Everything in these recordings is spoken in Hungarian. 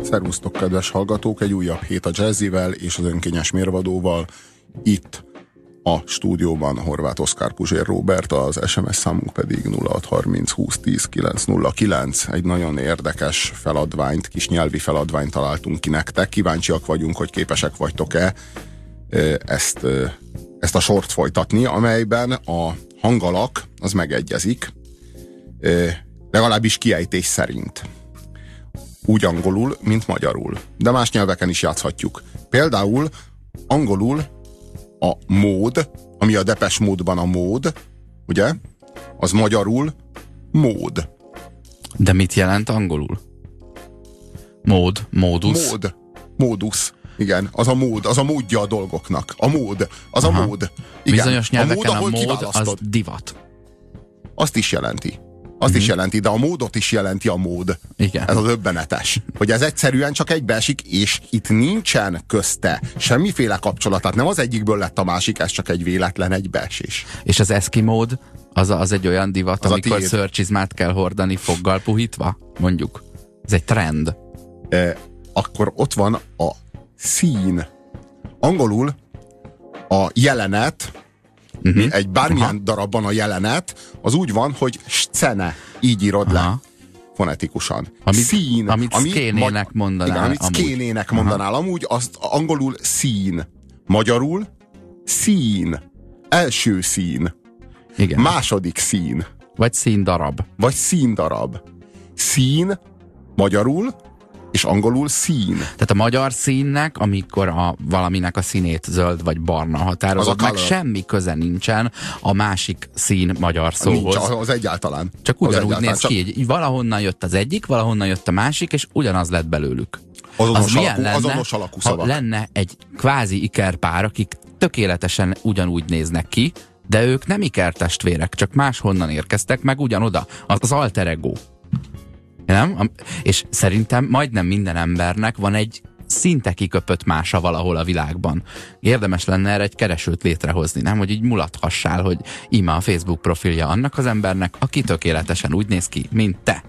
Szervusztok, kedves hallgatók! Egy újabb hét a Jazzivel és az önkényes mérvadóval. Itt a stúdióban Horváth Oszkár, Puzsér Róbert, az SMS számunk pedig 0630 20 10 909. Egy nagyon érdekes feladványt, kis nyelvi feladványt találtunk ki nektek. Kíváncsiak vagyunk, hogy képesek vagytok-e ezt a sort folytatni, amelyben a hangalak az megegyezik, legalábbis kiejtés szerint. Úgy angolul, mint magyarul. De más nyelveken is játszhatjuk. Például angolul a mód, ami a Depeche Mode-ban a mód, ugye? Az magyarul mód. De mit jelent angolul? Mód, módusz? Módusz. Igen, az a mód, az a módja a dolgoknak. A mód, az a mód. Igen. Bizonyos nyelveken a mód az divat. Azt is jelenti. Azt is jelenti, de a módot is jelenti a mód. Igen. Ez az öbbenetes. Hogy ez egyszerűen csak egybeesik, és itt nincsen közte semmiféle kapcsolat. Tehát nem az egyikből lett a másik, ez csak egy véletlen egybeesés. És az eszkimód, az egy olyan divat, az amikor szőrcsizmát kell hordani foggal puhítva? Mondjuk. Ez egy trend. Akkor ott van a szín. Angolul a jelenet, egy bármilyen darabban a jelenet, az úgy van, hogy scene. Így írod le. Fonetikusan. Szín. Amit szkénének mondanál. Igen, amit szkénének mondanál. Amúgy azt angolul szín. Magyarul szín. Első szín. Igen. Második szín. Vagy színdarab. Vagy színdarab. Szín magyarul, és angolul szín. Tehát a magyar színnek, amikor valaminek a színét zöld vagy barna határozod meg, semmi köze nincsen a másik szín magyar szóhoz. Nincs, az egyáltalán. Csak ugyanúgy néz ki, hogy valahonnan jött az egyik, valahonnan jött a másik, és ugyanaz lett belőlük. Azonos alakú szavak. Ha lenne egy kvázi ikerpár, akik tökéletesen ugyanúgy néznek ki, de ők nem ikertestvérek, csak máshonnan érkeztek meg ugyanoda. Az alter ego. Nem? És szerintem majdnem minden embernek van egy szinte kiköpött mása valahol a világban. Érdemes lenne erre egy keresőt létrehozni, nem? Hogy így mulathassál, hogy íme a Facebook profilja annak az embernek, aki tökéletesen úgy néz ki, mint te.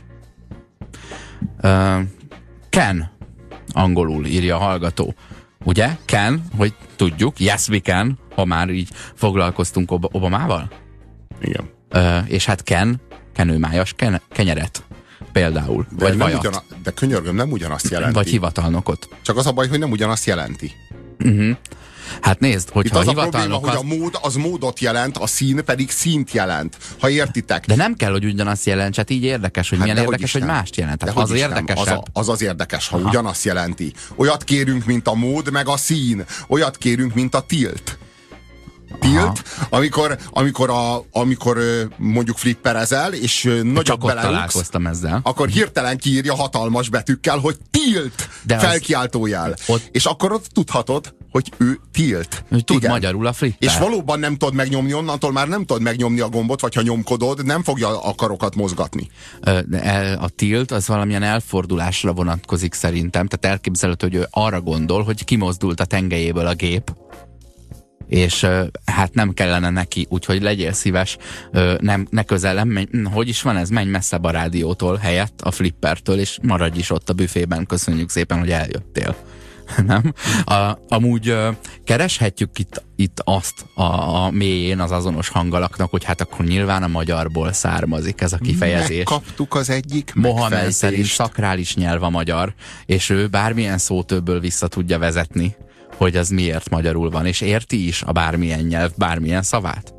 Can, angolul írja a hallgató. Ugye? Can, hogy tudjuk, yes we can, ha már így foglalkoztunk Obamával. Igen. És hát kenőmájas kenyeret. Például. De vagy vajat. De könyörgöm, nem ugyanazt jelenti. Vagy hivatalnokot. Csak az a baj, hogy nem ugyanazt jelenti. Hát nézd, hogyha itt az a probléma, hogy a mód az módot jelent, a szín pedig színt jelent. Ha értitek. De nem kell, hogy ugyanazt jelent, hát így érdekes, hogy milyen érdekes, hogy mást jelent. Hát az érdekesebb. Az érdekes, ha ugyanazt jelenti. Olyat kérünk, mint a mód, meg a szín. Olyat kérünk, mint a tilt. Tilt, amikor mondjuk flipperezel, és nagyobb beleugsz, találkoztam ezzel. Akkor hirtelen kiírja hatalmas betűkkel, hogy tilt, felkiáltójel. És akkor ott tudhatod, hogy ő tilt. Tud magyarul a flipper. És valóban nem tudod megnyomni, onnantól már nem tudod megnyomni a gombot, vagy ha nyomkodod, nem fogja a karokat mozgatni. A tilt az valamilyen elfordulásra vonatkozik szerintem, tehát elképzelhető, hogy ő arra gondol, hogy kimozdult a tengelyéből a gép, és hát nem kellene neki, úgyhogy legyél szíves, ne közelem, hogy is van ez, menj messzebb a rádiótól helyett, a flippertől, és maradj is ott a büfében, köszönjük szépen, hogy eljöttél. Nem? Amúgy kereshetjük itt azt a mélyén az azonos hangalaknak, hogy hát akkor nyilván a magyarból származik ez a kifejezés. Megkaptuk az egyik Mohamed szerint szakrális nyelv a magyar, és ő bármilyen szótöbből vissza tudja vezetni, hogy az miért magyarul van, és érti is a bármilyen nyelv, bármilyen szavát?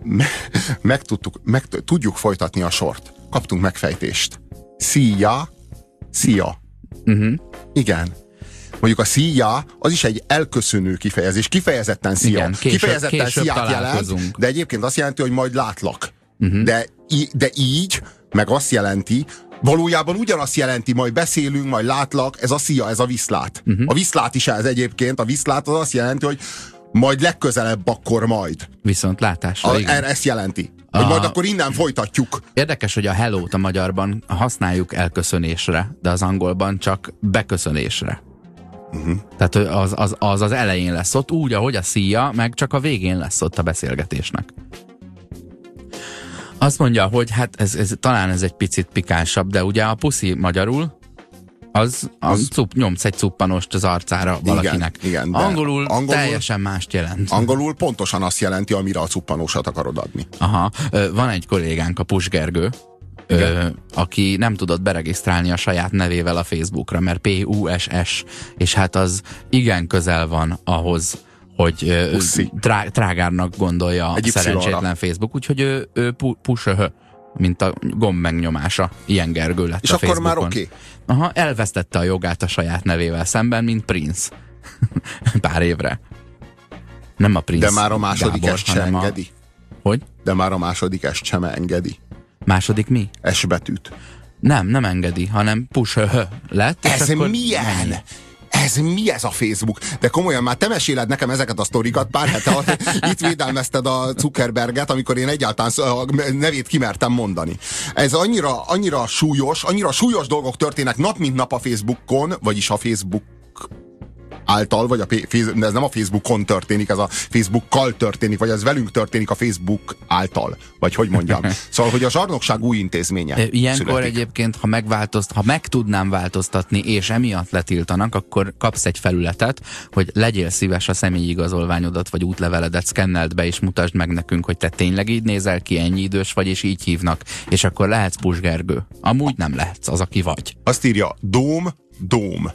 Tudjuk folytatni a sort. Kaptunk megfejtést. Szia. Igen. Mondjuk a szia, az is egy elköszönő kifejezés. Kifejezetten szia. Igen, kifejezetten sziát jelent, de egyébként azt jelenti, hogy majd látlak. De így, meg azt jelenti, valójában ugyanazt jelenti, majd beszélünk, majd látlak, ez a szia, ez a viszlát. A viszlát is ez egyébként, a viszlát az azt jelenti, hogy majd legközelebb akkor majd. Viszontlátásra, igen. Ezt jelenti. Hogy majd akkor innen folytatjuk. Érdekes, hogy a hello-t a magyarban használjuk elköszönésre, de az angolban csak beköszönésre. Tehát az elején lesz ott, úgy, ahogy a szia, meg csak a végén lesz ott a beszélgetésnek. Azt mondja, hogy hát talán ez egy picit pikánsabb, de ugye a puszi magyarul nyomsz egy cuppanost az arcára valakinek. Igen, angolul teljesen mást jelent. Angolul pontosan azt jelenti, amire a cuppanósat akarod adni. Aha. Van egy kollégánk, a Pus Gergő, aki nem tudott beregisztrálni a saját nevével a Facebookra, mert PUSS, és hát az igen közel van ahhoz, hogy trágárnak gondolja a szerencsétlen Facebook, úgyhogy ő Pushöhö, mint a gomb megnyomása. Ilyen Gergő lett és a akkor Facebookon. már oké. Aha, elvesztette a jogát a saját nevével szemben, mint Prince. Pár évre. Nem a Prince De már a második Gábor, est sem engedi. Hogy? De már a második est sem engedi. Második mi? S betűt. Nem engedi, hanem Pushöhö lett. Ez milyen? Mi ez a Facebook? De komolyan, már te meséled nekem ezeket a sztorikat pár hete, itt védelmezted a Zuckerberget, amikor én egyáltalán a nevét kimertem mondani. Ez annyira súlyos dolgok történnek nap mint nap a Facebookon, vagyis a Facebook által, vagy ez nem a Facebookon történik, ez a Facebookkal történik, vagy ez velünk történik a Facebook által, vagy hogy mondjam. Szóval, hogy a zsarnokság új intézménye ilyenkor születik. egyébként, ha meg tudnám változtatni, és emiatt letiltanak, akkor kapsz egy felületet, hogy legyél szíves a személyigazolványodat, vagy útleveledet szkenneld be, és mutasd meg nekünk, hogy te tényleg így nézel ki, ennyi idős vagy, és így hívnak, és akkor lehetsz Pus Gergő. Amúgy nem lehetsz az, aki vagy. Azt írja, dóm,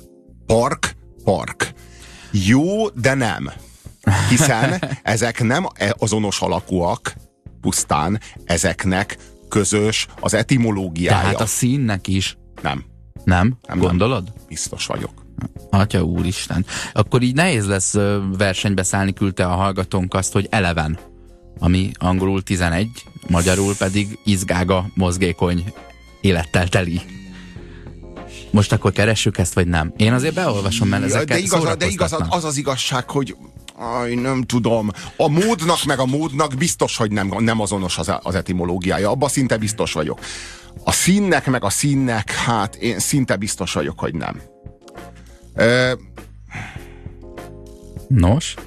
park. Jó, de nem. Hiszen ezek nem azonos alakúak, pusztán ezeknek közös az etimológiája. Tehát a színnek is. Nem? Gondolod? Biztos vagyok. Atya úristen. Akkor így nehéz lesz versenybe szállni, küldte a hallgatónk azt, hogy Eleven, ami angolul 11, magyarul pedig izgága, mozgékony, élettel teli. Most akkor keressük ezt, vagy nem? Én azért beolvasom, mert ezeket de igazad, az igazság, hogy nem tudom. A módnak biztos, hogy nem azonos az etimológiája. Abban szinte biztos vagyok. A színnek, hát én szinte biztos vagyok, hogy nem. Nos.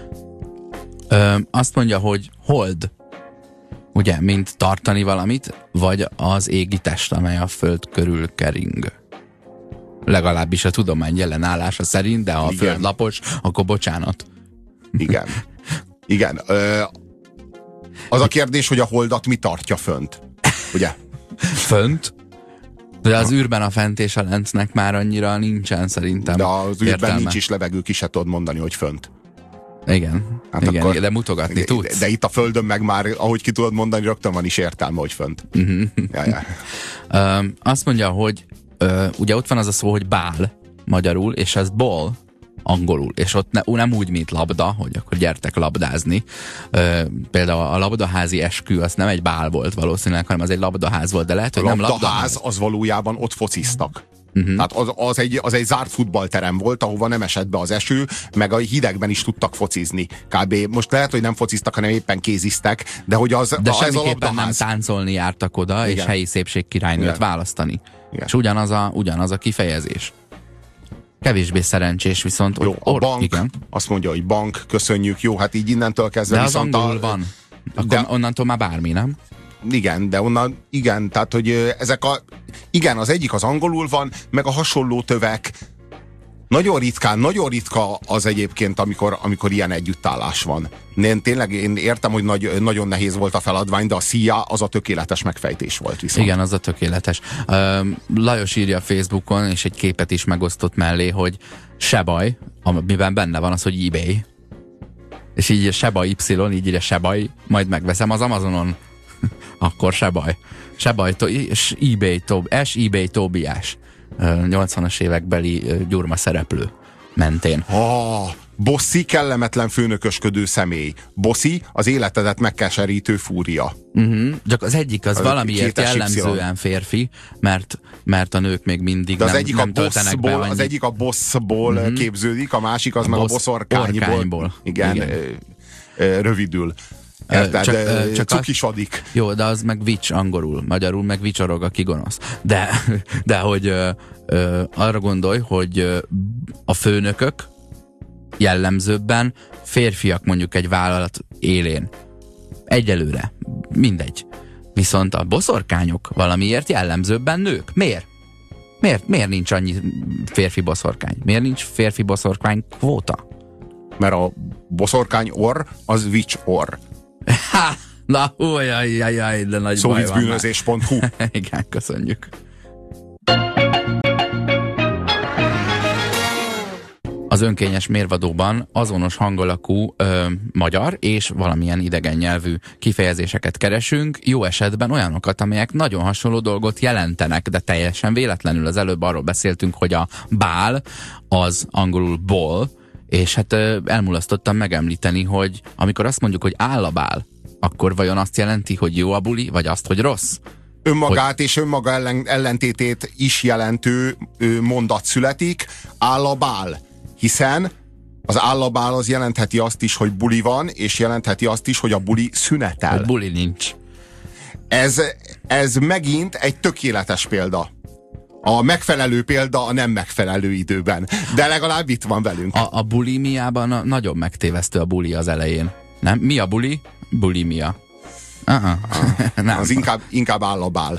Azt mondja, hogy hold. Ugye, mint tartani valamit, vagy az égi test, amely a föld körül kering. Legalábbis a tudomány jelen állása szerint, de ha a föld lapos, akkor bocsánat. Igen. Az a kérdés, hogy a holdat mi tartja fönt. Ugye? Fönt? De az űrben a fent és a lentnek már annyira nincsen szerintem. De az űrben értelme. nincs is levegő, ki se tudod mondani, hogy fönt. Igen, de mutogatni tudsz. De itt a földön meg már, ahogy ki tudod mondani, rögtön van is értelme, hogy fönt. Azt mondja, hogy ugye ott van az a szó, hogy bál magyarul, és ez ball angolul, és ott nem úgy, mint labda, hogy akkor gyertek labdázni. Például a labdaházi eskü, az nem egy bál volt valószínűleg, hanem az egy labdaház volt, de lehet, hogy nem labdaház. Az valójában ott fociztak. Tehát az egy zárt futballterem volt, ahova nem esett be az eső, meg a hidegben is tudtak focizni. Kb. Most lehet, hogy nem fociztak, hanem éppen kéziztek, de hogy de semmiképpen nem táncolni jártak oda, igen. És helyi szépségkirálynőt választani. Igen. És ugyanaz a kifejezés. Kevésbé szerencsés, viszont jó, a bank, igen. Azt mondja, hogy bank, köszönjük, jó, hát így innentől kezdve de viszont az angol van. Akkor onnantól már bármi, nem? Igen, de onnan, igen, tehát, hogy igen, az egyik az angolul van, meg a hasonló tövek. Nagyon ritka az egyébként, amikor ilyen együttállás van. Én értem, hogy nagyon nehéz volt a feladvány, de a szíja az a tökéletes megfejtés volt viszont. Igen, az a tökéletes. Lajos írja a Facebookon, és egy képet is megosztott mellé, hogy se baj, amiben benne van az, hogy eBay. És így se baj Y, így írja se baj, majd megveszem az Amazonon. Akkor se baj. eBay Tóbiás. 80-as évekbeli gyurma szereplő mentén. Bossy, kellemetlen főnökösködő személy. Bossy, az életedet megkeserítő fúria. Csak az egyik az valamiért jellemzően férfi, mert a nők még mindig nem töltenek be annyit. Az egyik a bossból képződik, a másik az meg a boszorkányból. Igen. Rövidül. Csak cukisodik. Jó, de az meg vics angolul, magyarul meg vicsorog, aki gonosz. De hogy arra gondolj, hogy a főnökök jellemzőbben férfiak mondjuk egy vállalat élén. Egyelőre. Mindegy. Viszont a boszorkányok valamiért jellemzőbben nők. Miért? Miért nincs annyi férfi boszorkány? Miért nincs férfi boszorkány kvóta? Mert a boszorkány orr az witch orr. Ha! Na, jaj, de nagy baj van. Szóvicbűnözés.hu. Igen, köszönjük. Az önkényes mérvadóban azonos hangalakú magyar és valamilyen idegen nyelvű kifejezéseket keresünk, jó esetben olyanokat, amelyek nagyon hasonló dolgot jelentenek, de teljesen véletlenül. Az előbb arról beszéltünk, hogy a bál az angolul ball, és hát elmulasztottam megemlíteni, hogy amikor azt mondjuk, hogy áll a bál, akkor vajon azt jelenti, hogy jó a buli, vagy azt, hogy rossz? Önmagát és önmaga ellentétét is jelentő mondat születik, áll a bál. Hiszen az állabál az jelentheti azt is, hogy buli van, és jelentheti azt is, hogy a buli szünetel. Hogy buli nincs. Ez megint egy tökéletes példa. A megfelelő példa a nem megfelelő időben. De legalább itt van velünk. A bulimiában nagyon megtévesztő a buli az elején. Nem? Mi a buli? Bulimia. Nem. Az inkább állabál.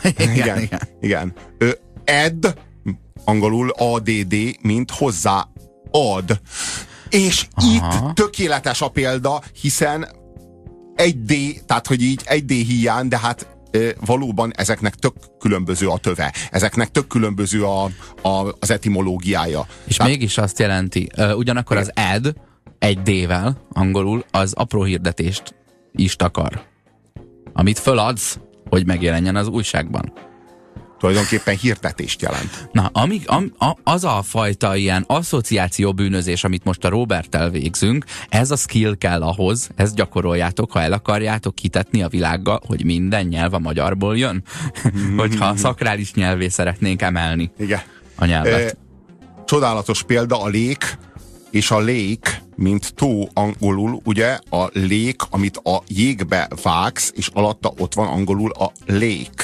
Igen. Ed, angolul ADD, mint hozzá ad. És itt tökéletes a példa, hiszen egy D, tehát hogy így egy D hiány, de hát valóban ezeknek tök különböző a töve. Ezeknek tök különböző az etimológiája. És tehát, mégis azt jelenti, ugyanakkor az ad egy D-vel, angolul, az apró hirdetést is takar. Amit föladsz, hogy megjelenjen az újságban. Tulajdonképpen hirdetést jelent. Na, az a fajta ilyen asszociáció bűnözés, amit most a Roberttel végzünk, ez a skill kell ahhoz, ezt gyakoroljátok, ha el akarjátok hitetni a világgal, hogy minden nyelv a magyarból jön. Hogyha szakrális nyelvé szeretnénk emelni. Igen. A nyelvet. Csodálatos példa a lék és a lake, mint tó angolul, ugye a lake, amit a jégbe vágsz, és alatta ott van angolul a lake.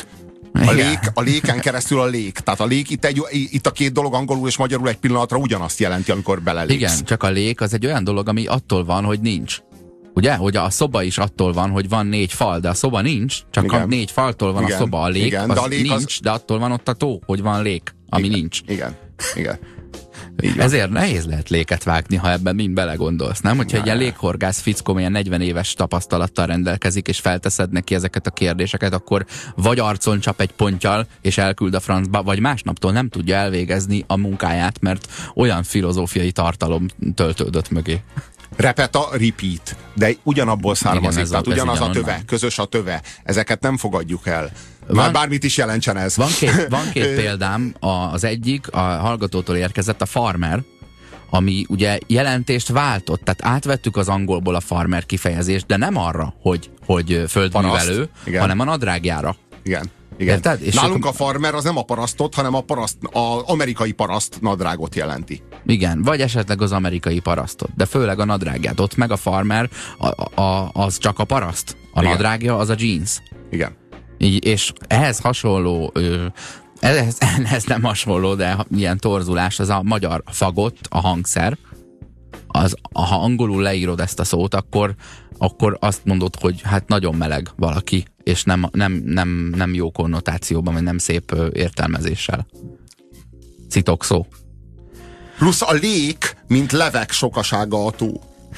A léken keresztül a lék. Tehát a lék itt a két dolog angolul és magyarul egy pillanatra ugyanazt jelenti, amikor belelépsz. Igen, csak a lék az egy olyan dolog, ami attól van, hogy nincs. Ugye? Hogy a szoba is attól van, hogy van 4 fal, de a szoba nincs, csak igen. A 4 faltól van igen. A szoba. A lék, igen, az de a lék nincs, de attól van ott a tó, hogy van lék, ami igen. nincs. Igen. Ezért nehéz lehet léket vágni, ha ebben mind belegondolsz, nem? Hogyha egy ilyen léghorgász fickó, ilyen 40 éves tapasztalattal rendelkezik, és felteszed neki ezeket a kérdéseket, akkor vagy arcon csap egy ponttyal, és elküld a francba, vagy másnaptól nem tudja elvégezni a munkáját, mert olyan filozófiai tartalom töltődött mögé. Repeta, repeat, de ugyanabból származik, igen, tehát ugyanaz a töve, közös a töve. Ezeket nem fogadjuk el. Már bármit is jelentsen ez. Van két példám, az egyik a hallgatótól érkezett, a farmer, ami ugye jelentést váltott, tehát átvettük az angolból a farmer kifejezést, de nem arra, hogy földművelő, hanem a nadrágjára. Igen. És nálunk a farmer az nem a parasztot, hanem az amerikai paraszt nadrágot jelenti. Igen, vagy esetleg az amerikai parasztot, de főleg a nadrágját. Ott meg a farmer az csak a paraszt. A nadrágja az a jeans. Igen. És ehhez hasonló, ez nem hasonló, de ilyen torzulás, az a magyar fagott, a hangszer. Ha angolul leírod ezt a szót, akkor azt mondod, hogy hát nagyon meleg valaki, és nem jó konnotációban, vagy nem szép értelmezéssel. Szitokszó. Plusz a lék, mint levek sokasága a tó.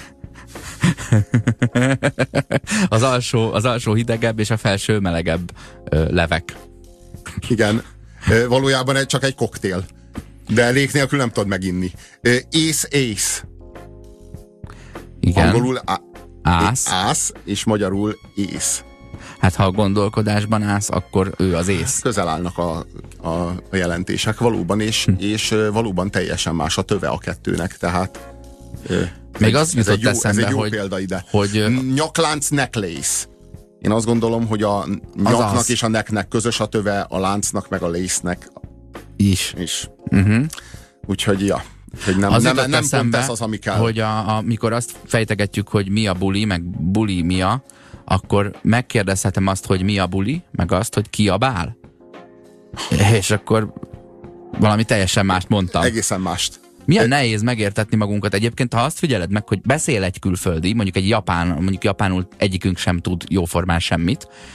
Az alsó hidegebb, és a felső melegebb levek. Igen. Valójában csak egy koktél. De lék nélkül nem tudod meginni. Ész. Igen. Angolul ász, és magyarul ész. Hát ha a gondolkodásban állsz, akkor ő az ész. Közel állnak a jelentések valóban, és valóban teljesen más a töve a kettőnek, tehát még az jutott eszembe, ez egy jó példa ide. Nyaklánc, necklace. Én azt gondolom, hogy a nyaknak és a necknek közös a töve, a láncnak meg a lace-nek is. Úgyhogy ja. Nem pont ez az, ami kell. Hogy amikor azt fejtegetjük, hogy mi a buli, meg bulimia, akkor megkérdezhetem azt, hogy mi a buli, meg azt, hogy ki a bál. És akkor valami teljesen mást mondtam. Egészen mást. Milyen nehéz megértetni magunkat. Egyébként, ha azt figyeled meg, hogy beszél egy külföldi, mondjuk egy japán, mondjuk japánul egyikünk sem tud jóformán semmit,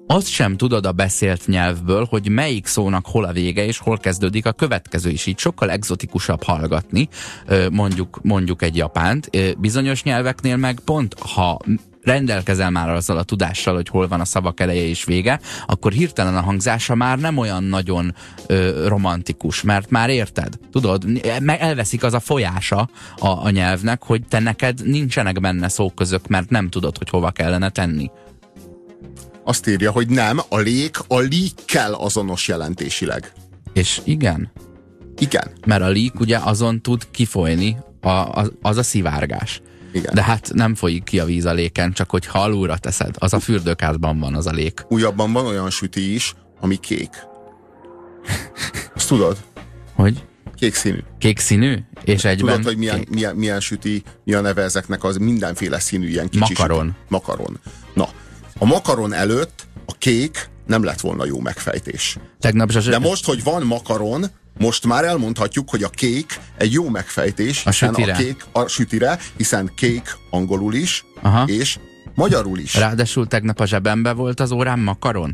azt sem tudod a beszélt nyelvből, hogy melyik szónak hol a vége, és hol kezdődik a következő is. Így sokkal egzotikusabb hallgatni, mondjuk egy japánt. Bizonyos nyelveknél meg pont, ha rendelkezel már azzal a tudással, hogy hol van a szavak eleje és vége, akkor hirtelen a hangzása már nem olyan nagyon romantikus, mert már érted, tudod, elveszik az a folyása a nyelvnek, hogy te neked nincsenek benne szóközök, mert nem tudod, hogy hova kellene tenni. Azt írja, hogy nem, a líkkel azonos jelentésileg. És igen. Igen. Mert a lík ugye azon tud kifolyni, az a szivárgás. Igen. De hát nem folyik ki a víz a léken, csak hogy ha alulra teszed, az a fürdőkádban van az a lék. Újabban van olyan süti is, ami kék. Azt tudod? Hogy? Kék színű. Kék színű? És egyben tudod, hogy milyen süti, mi a neve ezeknek, az mindenféle színű, ilyen kicsi makaron. Süti. Makaron. Na, a makaron előtt a kék nem lett volna jó megfejtés. De most, hogy van makaron, most már elmondhatjuk, hogy a kék egy jó megfejtés, a sütire, hiszen kék angolul is, és magyarul is. Ráadásul tegnap a zsebembe volt az órán makaron.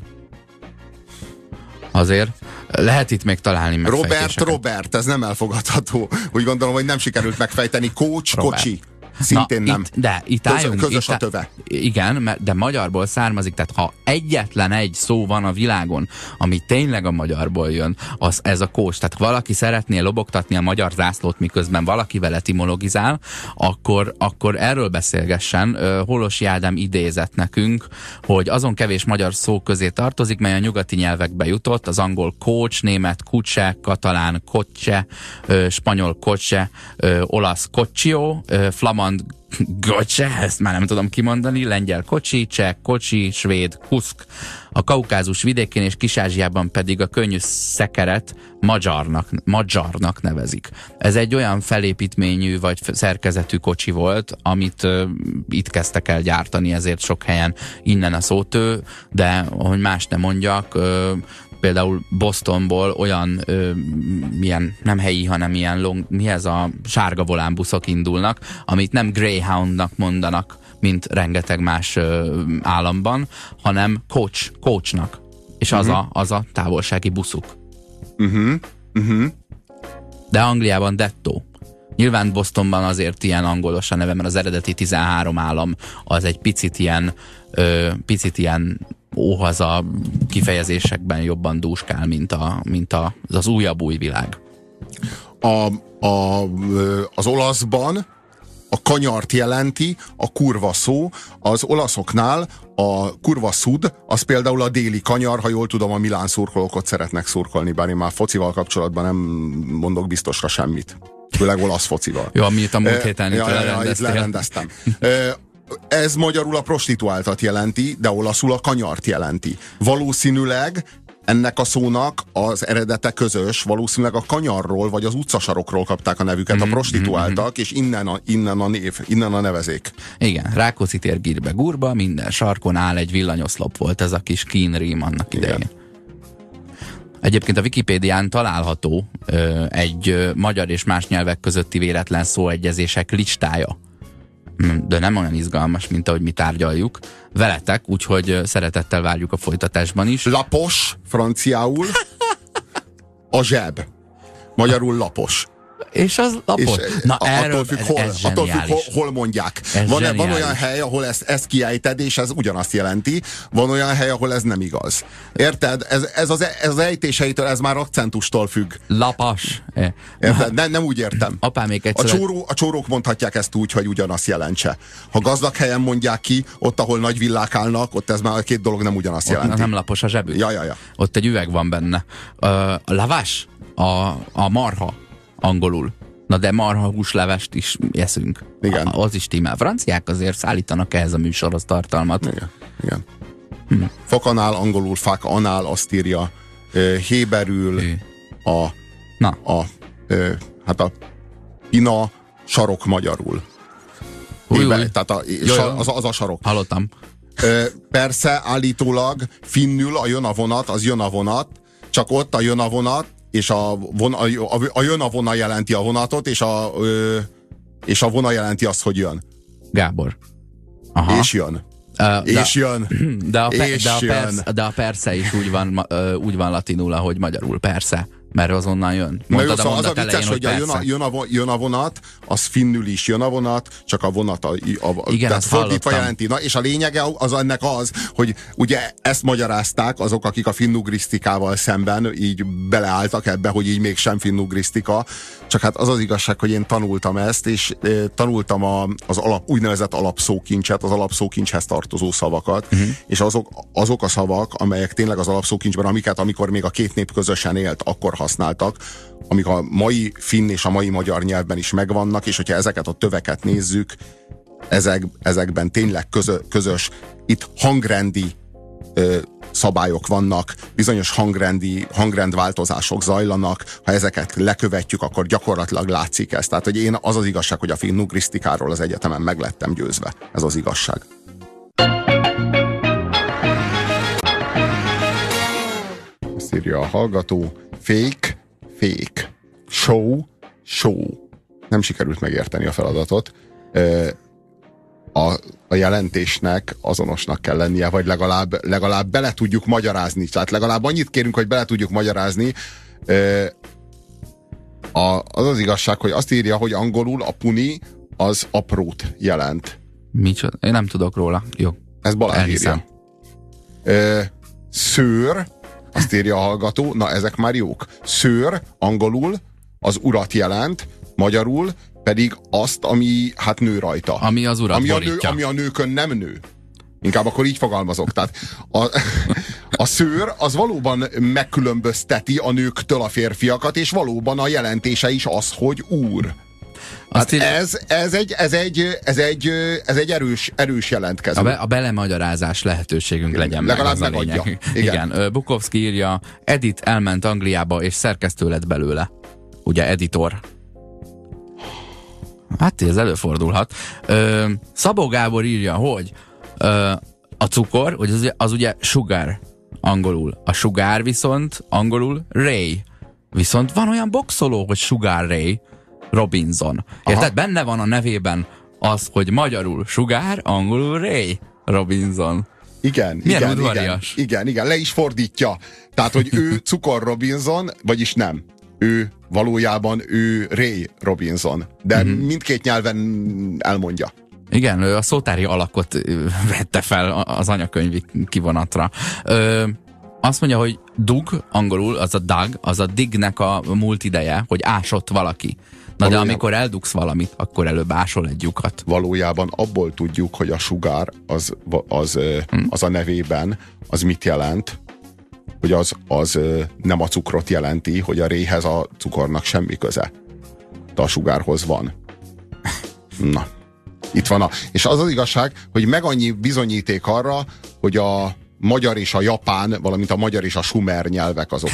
Azért lehet itt még találni megfejtéseket. Robert, ez nem elfogadható. Úgy gondolom, hogy nem sikerült megfejteni. Kocsi. Szintén nem. Itt álljunk. Közös a töve. Igen, de magyarból származik, tehát ha egyetlen egy szó van a világon, ami tényleg a magyarból jön, ez a kós. Tehát valaki szeretné lobogtatni a magyar zászlót, miközben valaki vele etimologizál, akkor erről beszélgessen. Holosi Ádám idézett nekünk, hogy azon kevés magyar szó közé tartozik, mely a nyugati nyelvekbe jutott, az angol coach, német kucse, katalán kocse, spanyol kocse, olasz kocsió, flamand gocse, ezt már nem tudom kimondani, lengyel kocsi, cseh kocsi, svéd kuszk, a Kaukázus vidékén és Kis-Ázsiában pedig a könnyű szekeret magyarnak nevezik. Ez egy olyan felépítményű vagy szerkezetű kocsi volt, amit itt kezdtek el gyártani, ezért sok helyen innen a szótő, de hogy más nem mondjak, például Bostonból olyan milyen, nem helyi, hanem ilyen mi ez a sárga volánbuszok indulnak, amit nem Greyhoundnak mondanak, mint rengeteg más államban, hanem coachnak. És az a távolsági buszuk. De Angliában Detto. Nyilván Bostonban azért ilyen angolos a neve, mert az eredeti 13 állam az egy picit ilyen óhaza kifejezésekben jobban dúskál, mint az újabb új világ. Az olaszban a kanyart jelenti a kurva szó, az olaszoknál a kurva szud, az például a déli kanyar, ha jól tudom, a Milán szurkolók ott szeretnek szurkolni, bár én már focival kapcsolatban nem mondok biztosra semmit. Főleg olasz focival. Jó, amit a múlt héten itt lerendeztem. Ez magyarul a prostituáltat jelenti, de olaszul a kanyart jelenti. Valószínűleg ennek a szónak az eredete közös, valószínűleg a kanyarról vagy az utcasarokról kapták a nevüket a prostituáltak, és innen a név, innen a nevezék. Igen, Rákóczi tér gírbe gurba, minden sarkon áll egy villanyoszlop, volt ez a kis kínrím annak idején. Igen. Egyébként a Wikipédián található egy magyar és más nyelvek közötti véletlen szóegyezések listája. De nem olyan izgalmas, mint ahogy mi tárgyaljuk veletek, úgyhogy szeretettel várjuk a folytatásban is. Lapos, franciául, a zseb. Magyarul lapos. És az lapos. Na attól függ, hol mondják. Van olyan hely, ahol ezt kiejted, és ez ugyanazt jelenti. Van olyan hely, ahol ez nem igaz. Érted? Ez az ejtéseitől, ez már akcentustól függ. Lapos. Érted? Nem úgy értem. Apámék egyszer... A csórók mondhatják ezt úgy, hogy ugyanazt jelentse. Ha gazdag helyen mondják ki, ott, ahol nagy villák állnak, ott ez már a két dolog nem ugyanazt jelenti. Nem lapos a zsebük. Ja. Ott egy üveg van benne. A lavás, a marha angolul. Na de marha húslevest is eszünk. Igen. Az is tímel. Franciák azért szállítanak ehhez a műsorhoz tartalmat. Igen. Fakanál, angolul fakanál, azt írja. Héberül a pina sarok magyarul. Tehát az a sarok. Hallottam. Persze, állítólag finnül a jön a vonat, az jön a vonat, csak ott a jön a vonat, és a jön a vona jelenti a vonatot, és a vona jelenti azt, hogy jön. Gábor. Aha. És jön. És jön. De a persze is úgy van latinul, ahogy magyarul, persze. Mert azonnal jön. Mondtad szóval az a vicces, hogy jön a vonat, az finnül is jön a vonat, csak a vonat igen, tehát fordítva jelenti. Na, és a lényege az ennek az, hogy ugye ezt magyarázták azok, akik a finnugrisztikával szemben így beleálltak ebbe, hogy így mégsem finnugrisztika. Csak hát az az igazság, hogy én tanultam ezt, és tanultam az úgynevezett alapszókincset, az alapszókincshez tartozó szavakat, és azok a szavak, amelyek tényleg az alapszókincsben, amikor még a két nép közösen élt, akkor használtak, amik a mai finn és a mai magyar nyelvben is megvannak, és hogyha ezeket a töveket nézzük, ezekben tényleg közös, itt hangrendi szabályok vannak, bizonyos hangrendváltozások zajlanak, ha ezeket lekövetjük, akkor gyakorlatilag látszik ez. Tehát, hogy az az igazság, hogy a finnugrisztikáról az egyetemen meg lettem győzve. Ez az igazság. Ezt írja a hallgató. Fake. Show. Nem sikerült megérteni a feladatot. A jelentésnek azonosnak kell lennie, vagy legalább bele tudjuk magyarázni. Tehát legalább annyit kérünk, hogy bele tudjuk magyarázni. Az az igazság, hogy azt írja, hogy angolul a puni az aprót jelent. Micsoda? Én nem tudok róla. Jó. Ez Balázs írja. Szőr, azt írja a hallgató, na ezek már jók. Szőr angolul az urat jelent, magyarul pedig azt, ami hát nő rajta. Ami az urat borítja. Ami a nőkön nem nő. Inkább akkor így fogalmazok. Tehát a szőr az valóban megkülönbözteti a nőktől a férfiakat, és valóban a jelentése is az, hogy úr. Hát ez egy erős jelentkező. A belemagyarázás lehetőségünk legyen meg. Legalább megadja. Igen. Bukowski írja, Edith elment Angliába, és szerkesztő lett belőle. Ugye editor. Hát ez előfordulhat. Szabó Gábor írja, hogy a cukor, hogy az ugye sugar angolul. A sugar viszont angolul Ray. Viszont van olyan boxoló, hogy Sugar Ray Robinson. Érted? Benne van a nevében az, hogy magyarul Sugar, angolul Ray Robinson. Igen, igen, le is fordítja. Tehát, hogy ő Cukor Robinson, vagyis nem. Valójában ő Ray Robinson. De mindkét nyelven elmondja. Igen, ő a szótári alakot vette fel az anyakönyvi kivonatra. Azt mondja, hogy dug, angolul, az a dignek a múlt ideje, hogy ásott valaki. Na de amikor eldugsz valamit, akkor előbb ásol egy lyukat. Valójában abból tudjuk, hogy a sugár az a nevében, az mit jelent, hogy az nem a cukrot jelenti, hogy a réhez a cukornak semmi köze. De a sugárhoz van. Na, itt van és az az igazság, hogy meg annyi bizonyíték arra, hogy a magyar és a japán, valamint a magyar és a sumer nyelvek azok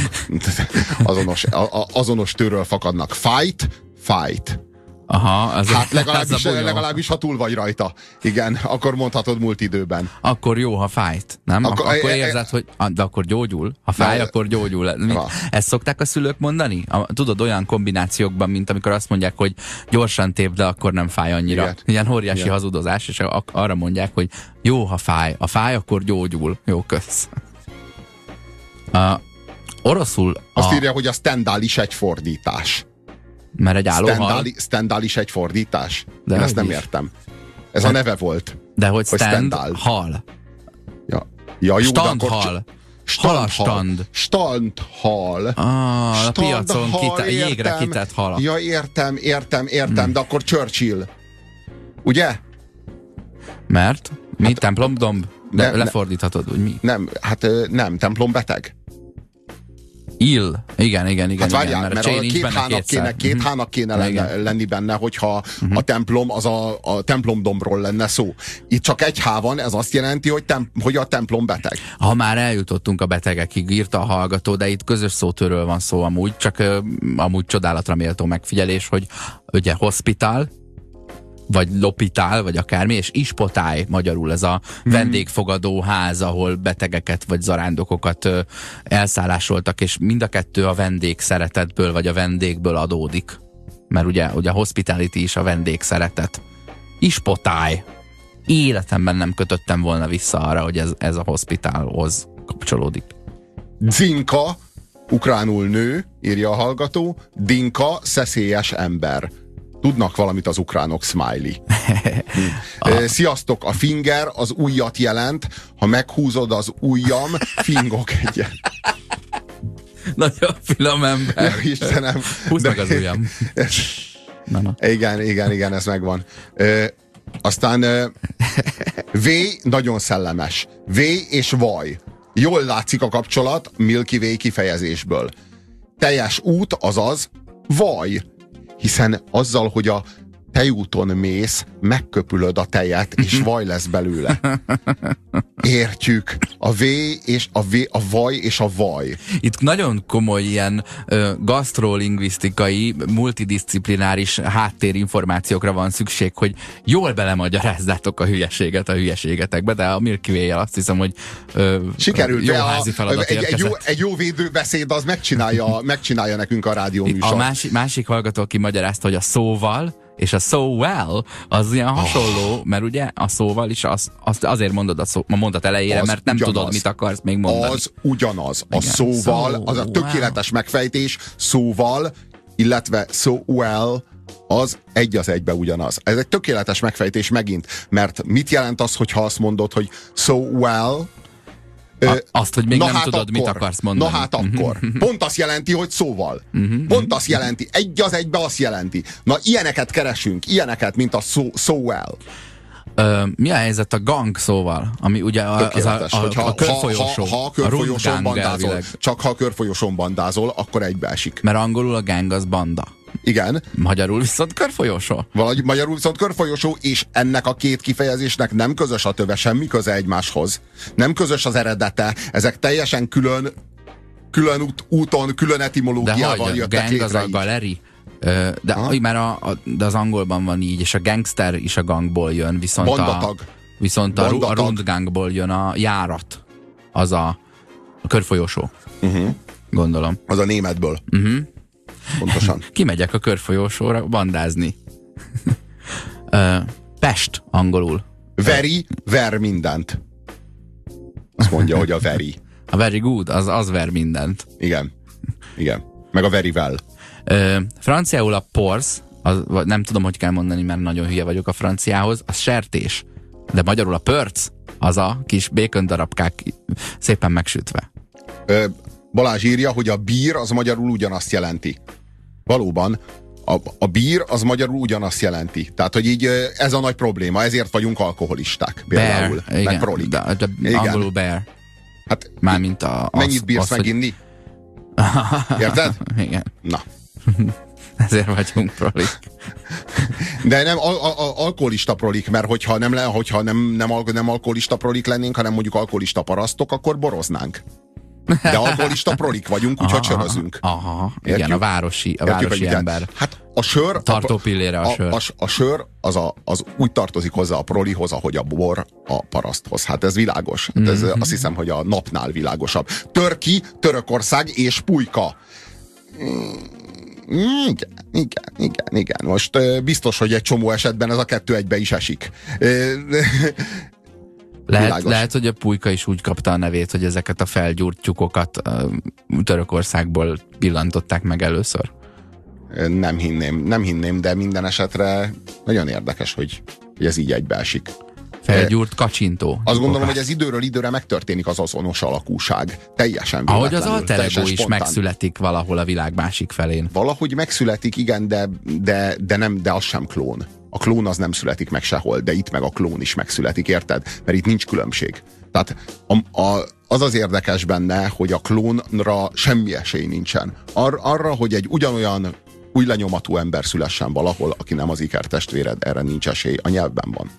azonos tőről fakadnak. Fight. Aha, hát legalábbis ha túl vagy rajta. Igen, akkor mondhatod múlt időben. Akkor jó, ha fájt, nem? Akkor érzed, hogy de akkor gyógyul. Ha fáj, akkor gyógyul. Ezt szokták a szülők mondani? Tudod, olyan kombinációkban, mint amikor azt mondják, hogy gyorsan tépd, de akkor nem fáj annyira. Igen. Ilyen óriási hazudozás, és arra mondják, hogy jó, ha fáj. Ha fáj, akkor gyógyul. Jó, kösz. Oroszul... Azt írja, hogy a Stendhal is egy fordítás. Mert egy állóhal. Stendhal is egy fordítás? De én ezt nem értem. Ez a neve volt. De hogy Stendhal. Ja, jó, Standhal. Halastand. Standhal. A piacon jégre kitett hala. Ja, értem, de akkor Churchill. Ugye? Mert? Mi? Templomdomb? De lefordíthatod, hogy mi? Nem, templombeteg. Igen. Hát várjál, mert két hának kéne lenni benne, hogyha a templom az a templomdombról lenne szó. Itt csak egy há van, ez azt jelenti, hogy a templom beteg. Ha már eljutottunk a betegekig, írta a hallgató, de itt közös szótörről van szó amúgy, csak amúgy csodálatra méltó megfigyelés, hogy ugye hospital, vagy lopitál, vagy akármi, és ispotály magyarul ez a vendégfogadó ház, ahol betegeket vagy zarándokokat elszállásoltak, és mind a kettő a vendég szeretetből, vagy a vendégből adódik. Mert ugye a hospitality is a vendég szeretet. Ispotály. életemben nem kötöttem volna vissza arra, hogy ez a hospitálhoz kapcsolódik. Zinka, ukránul nő, írja a hallgató, dinka, szeszélyes ember. Tudnak valamit az ukránok, smiley. Sziasztok, a finger az ujjat jelent, ha meghúzod az ujjam, fingok egyet. Nagyon finom ember. Ja, Istenem. Húzd meg az ujjam. Na. Igen, ez megvan. Aztán V nagyon szellemes. V és vaj. Jól látszik a kapcsolat Milky Way kifejezésből. Teljes út, azaz vaj. Hiszen azzal, hogy a tejúton mész, megköpülöd a tejet, és vaj lesz belőle. Értjük. A V és a vaj és a vaj. Itt nagyon komoly ilyen gasztrolingvisztikai, multidisciplináris háttérinformációkra van szükség, hogy jól belemagyarázzátok a hülyeséget a hülyeségetekbe, de a Milky Way-jel azt hiszem, hogy sikerült. jó házi feladat egy jó védőbeszéd az megcsinálja nekünk a rádióműsor. A másik hallgató kimagyarázta, hogy a szóval és a so well az ilyen hasonló, mert ugye a szóval is azért mondod a mondat elejére, mert nem tudod, mit akarsz még mondani. Az ugyanaz. A szóval, az a tökéletes megfejtés, szóval, illetve so well, az egy az egybe ugyanaz. Ez egy tökéletes megfejtés megint, mert mit jelent az, hogyha azt mondod, hogy so well, azt, hogy még nem tudod, mit akarsz mondani. Na hát akkor. Pont azt jelenti, hogy szóval. Pont azt jelenti. Egy az egybe azt jelenti. Na ilyeneket keresünk. Ilyeneket, mint a so well. Mi a helyzet a gang szóval? Ami ugye a körfolyósó. Ha a körfolyósón bandázol. Csak ha a körfolyósón bandázol, akkor egybeesik. Mert angolul a gang az banda. Igen. Magyarul viszont körfolyósó. Magyarul viszont körfolyósó, és ennek a két kifejezésnek nem közös a töve, semmi köze egymáshoz. Nem közös az eredete, ezek teljesen külön úton, külön etimológiával jöttek létre. Az a galeri. De az angolban van így, és a gangster is a gangból jön, viszont a rundgangból jön a járat. Az a körfolyósó. Gondolom. Az a németből. Pontosan. Kimegyek a körfolyósóra bandázni. Pest angolul. Ver mindent. Azt mondja, hogy a very. A very good, az ver mindent. Igen. Meg a very well. Franciául a porsz, nem tudom, hogy kell mondani, mert nagyon hülye vagyok a franciához, az sertés. De magyarul a pörc, az a kis bacon darabkák szépen megsütve. Balázs írja, hogy a bír az magyarul ugyanazt jelenti. Valóban, a bír az magyarul ugyanazt jelenti. Tehát, hogy így ez a nagy probléma, ezért vagyunk alkoholisták. Például. Bear, meg prolik. De angolul bear. Hát, mármint mennyit bírsz meginni? Érted? Igen. Na. Ezért vagyunk prolik. De nem alkoholista prolik, mert hogyha nem alkoholista prolik lennénk, hanem mondjuk alkoholista parasztok, akkor boroznánk. De alkoholista prolik vagyunk, úgyhogy sörözünk. Igen, a városi ember. Hát a sör... Tartó pillére a sör. A sör az úgy tartozik hozzá a prolihoz, ahogy a bor a paraszthoz. Hát ez világos. Hát ez azt hiszem, hogy a napnál világosabb. Törki, Törökország és pulyka. Igen. Most biztos, hogy egy csomó esetben ez a kettő egybe is esik. Lehet, hogy a pulyka is úgy kapta a nevét, hogy ezeket a felgyúrt Törökországból pillantották meg először. Nem hinném, de minden esetre nagyon érdekes, hogy ez így egybeesik. Felgyúrt kacsintó. Azt gondolom, hogy ez időről időre megtörténik az azonos alakúság. Teljesen véletlenül. Ahogy az alter ego is megszületik valahol a világ másik felén. Valahogy megszületik, igen, de az sem klón. A klón az nem születik meg sehol, de itt meg a klón is megszületik, érted? Mert itt nincs különbség. Tehát az érdekes benne, hogy a klónra semmi esély nincsen. Arra, hogy egy ugyanolyan új lenyomatú ember szülessen valahol, aki nem az ikertestvéred, erre nincs esély, a nyelvben van.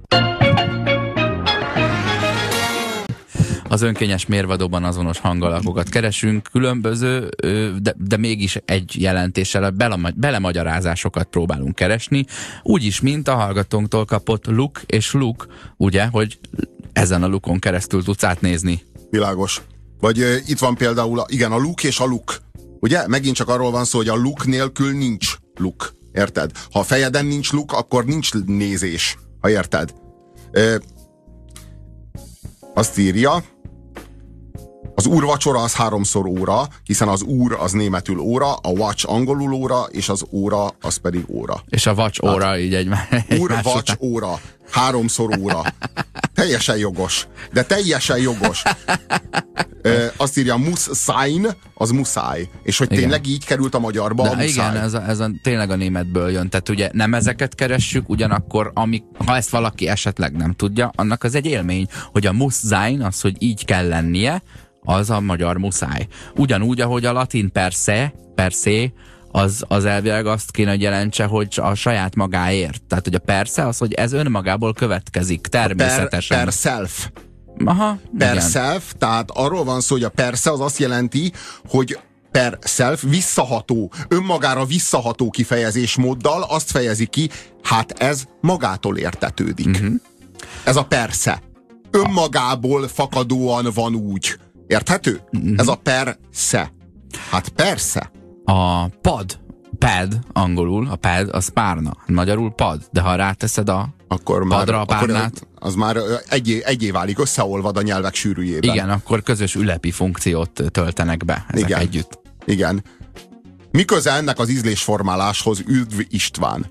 Az önkényes mérvadóban azonos hangalakokat keresünk, különböző, de mégis egy jelentéssel belemagyarázásokat próbálunk keresni, úgyis, mint a hallgatónktól kapott Luk és Luk, ugye, hogy ezen a Lukon keresztül tudsz átnézni. Világos. Vagy itt van például, a Luk és a Luk. Ugye? Megint csak arról van szó, hogy a Luk nélkül nincs Luk. Érted? Ha a fejeden nincs Luk, akkor nincs nézés. Ha érted? Azt írja, az úrvacsora az 3-szor óra, hiszen az úr az németül óra, a watch angolul óra, és az óra az pedig óra. És a watch óra így úr, watch, óra. 3-szor óra. Teljesen jogos. De teljesen jogos. Azt írja, muss sein, az muszáj. És hogy tényleg így került a magyarba a muszáj. Igen, ez tényleg a németből jön. Tehát ugye nem ezeket keressük, ugyanakkor ha ezt valaki esetleg nem tudja, annak az egy élmény, hogy a muss sein, az, hogy így kell lennie, az a magyar muszáj. Ugyanúgy, ahogy a latin per se, az elvileg azt kéne, hogy jelentse, hogy a saját magáért. Tehát, hogy a persze az, hogy ez önmagából következik, természetesen. Per self. Aha, per igen. self, tehát arról van szó, hogy a persze az azt jelenti, hogy per self visszaható, önmagára visszaható kifejezésmóddal azt fejezi ki, hát ez magától értetődik. Ez a persze. Önmagából fakadóan van úgy. Érthető? Ez a persze. Hát persze. A pad angolul, a pad az párna. Magyarul pad, de ha ráteszed a padra a párnát, az már egyé válik, összeolvad a nyelvek sűrűjében. Igen, akkor közös ülepi funkciót töltenek be ezek együtt. Igen. Mi köze ennek az ízlésformáláshoz, üdv István?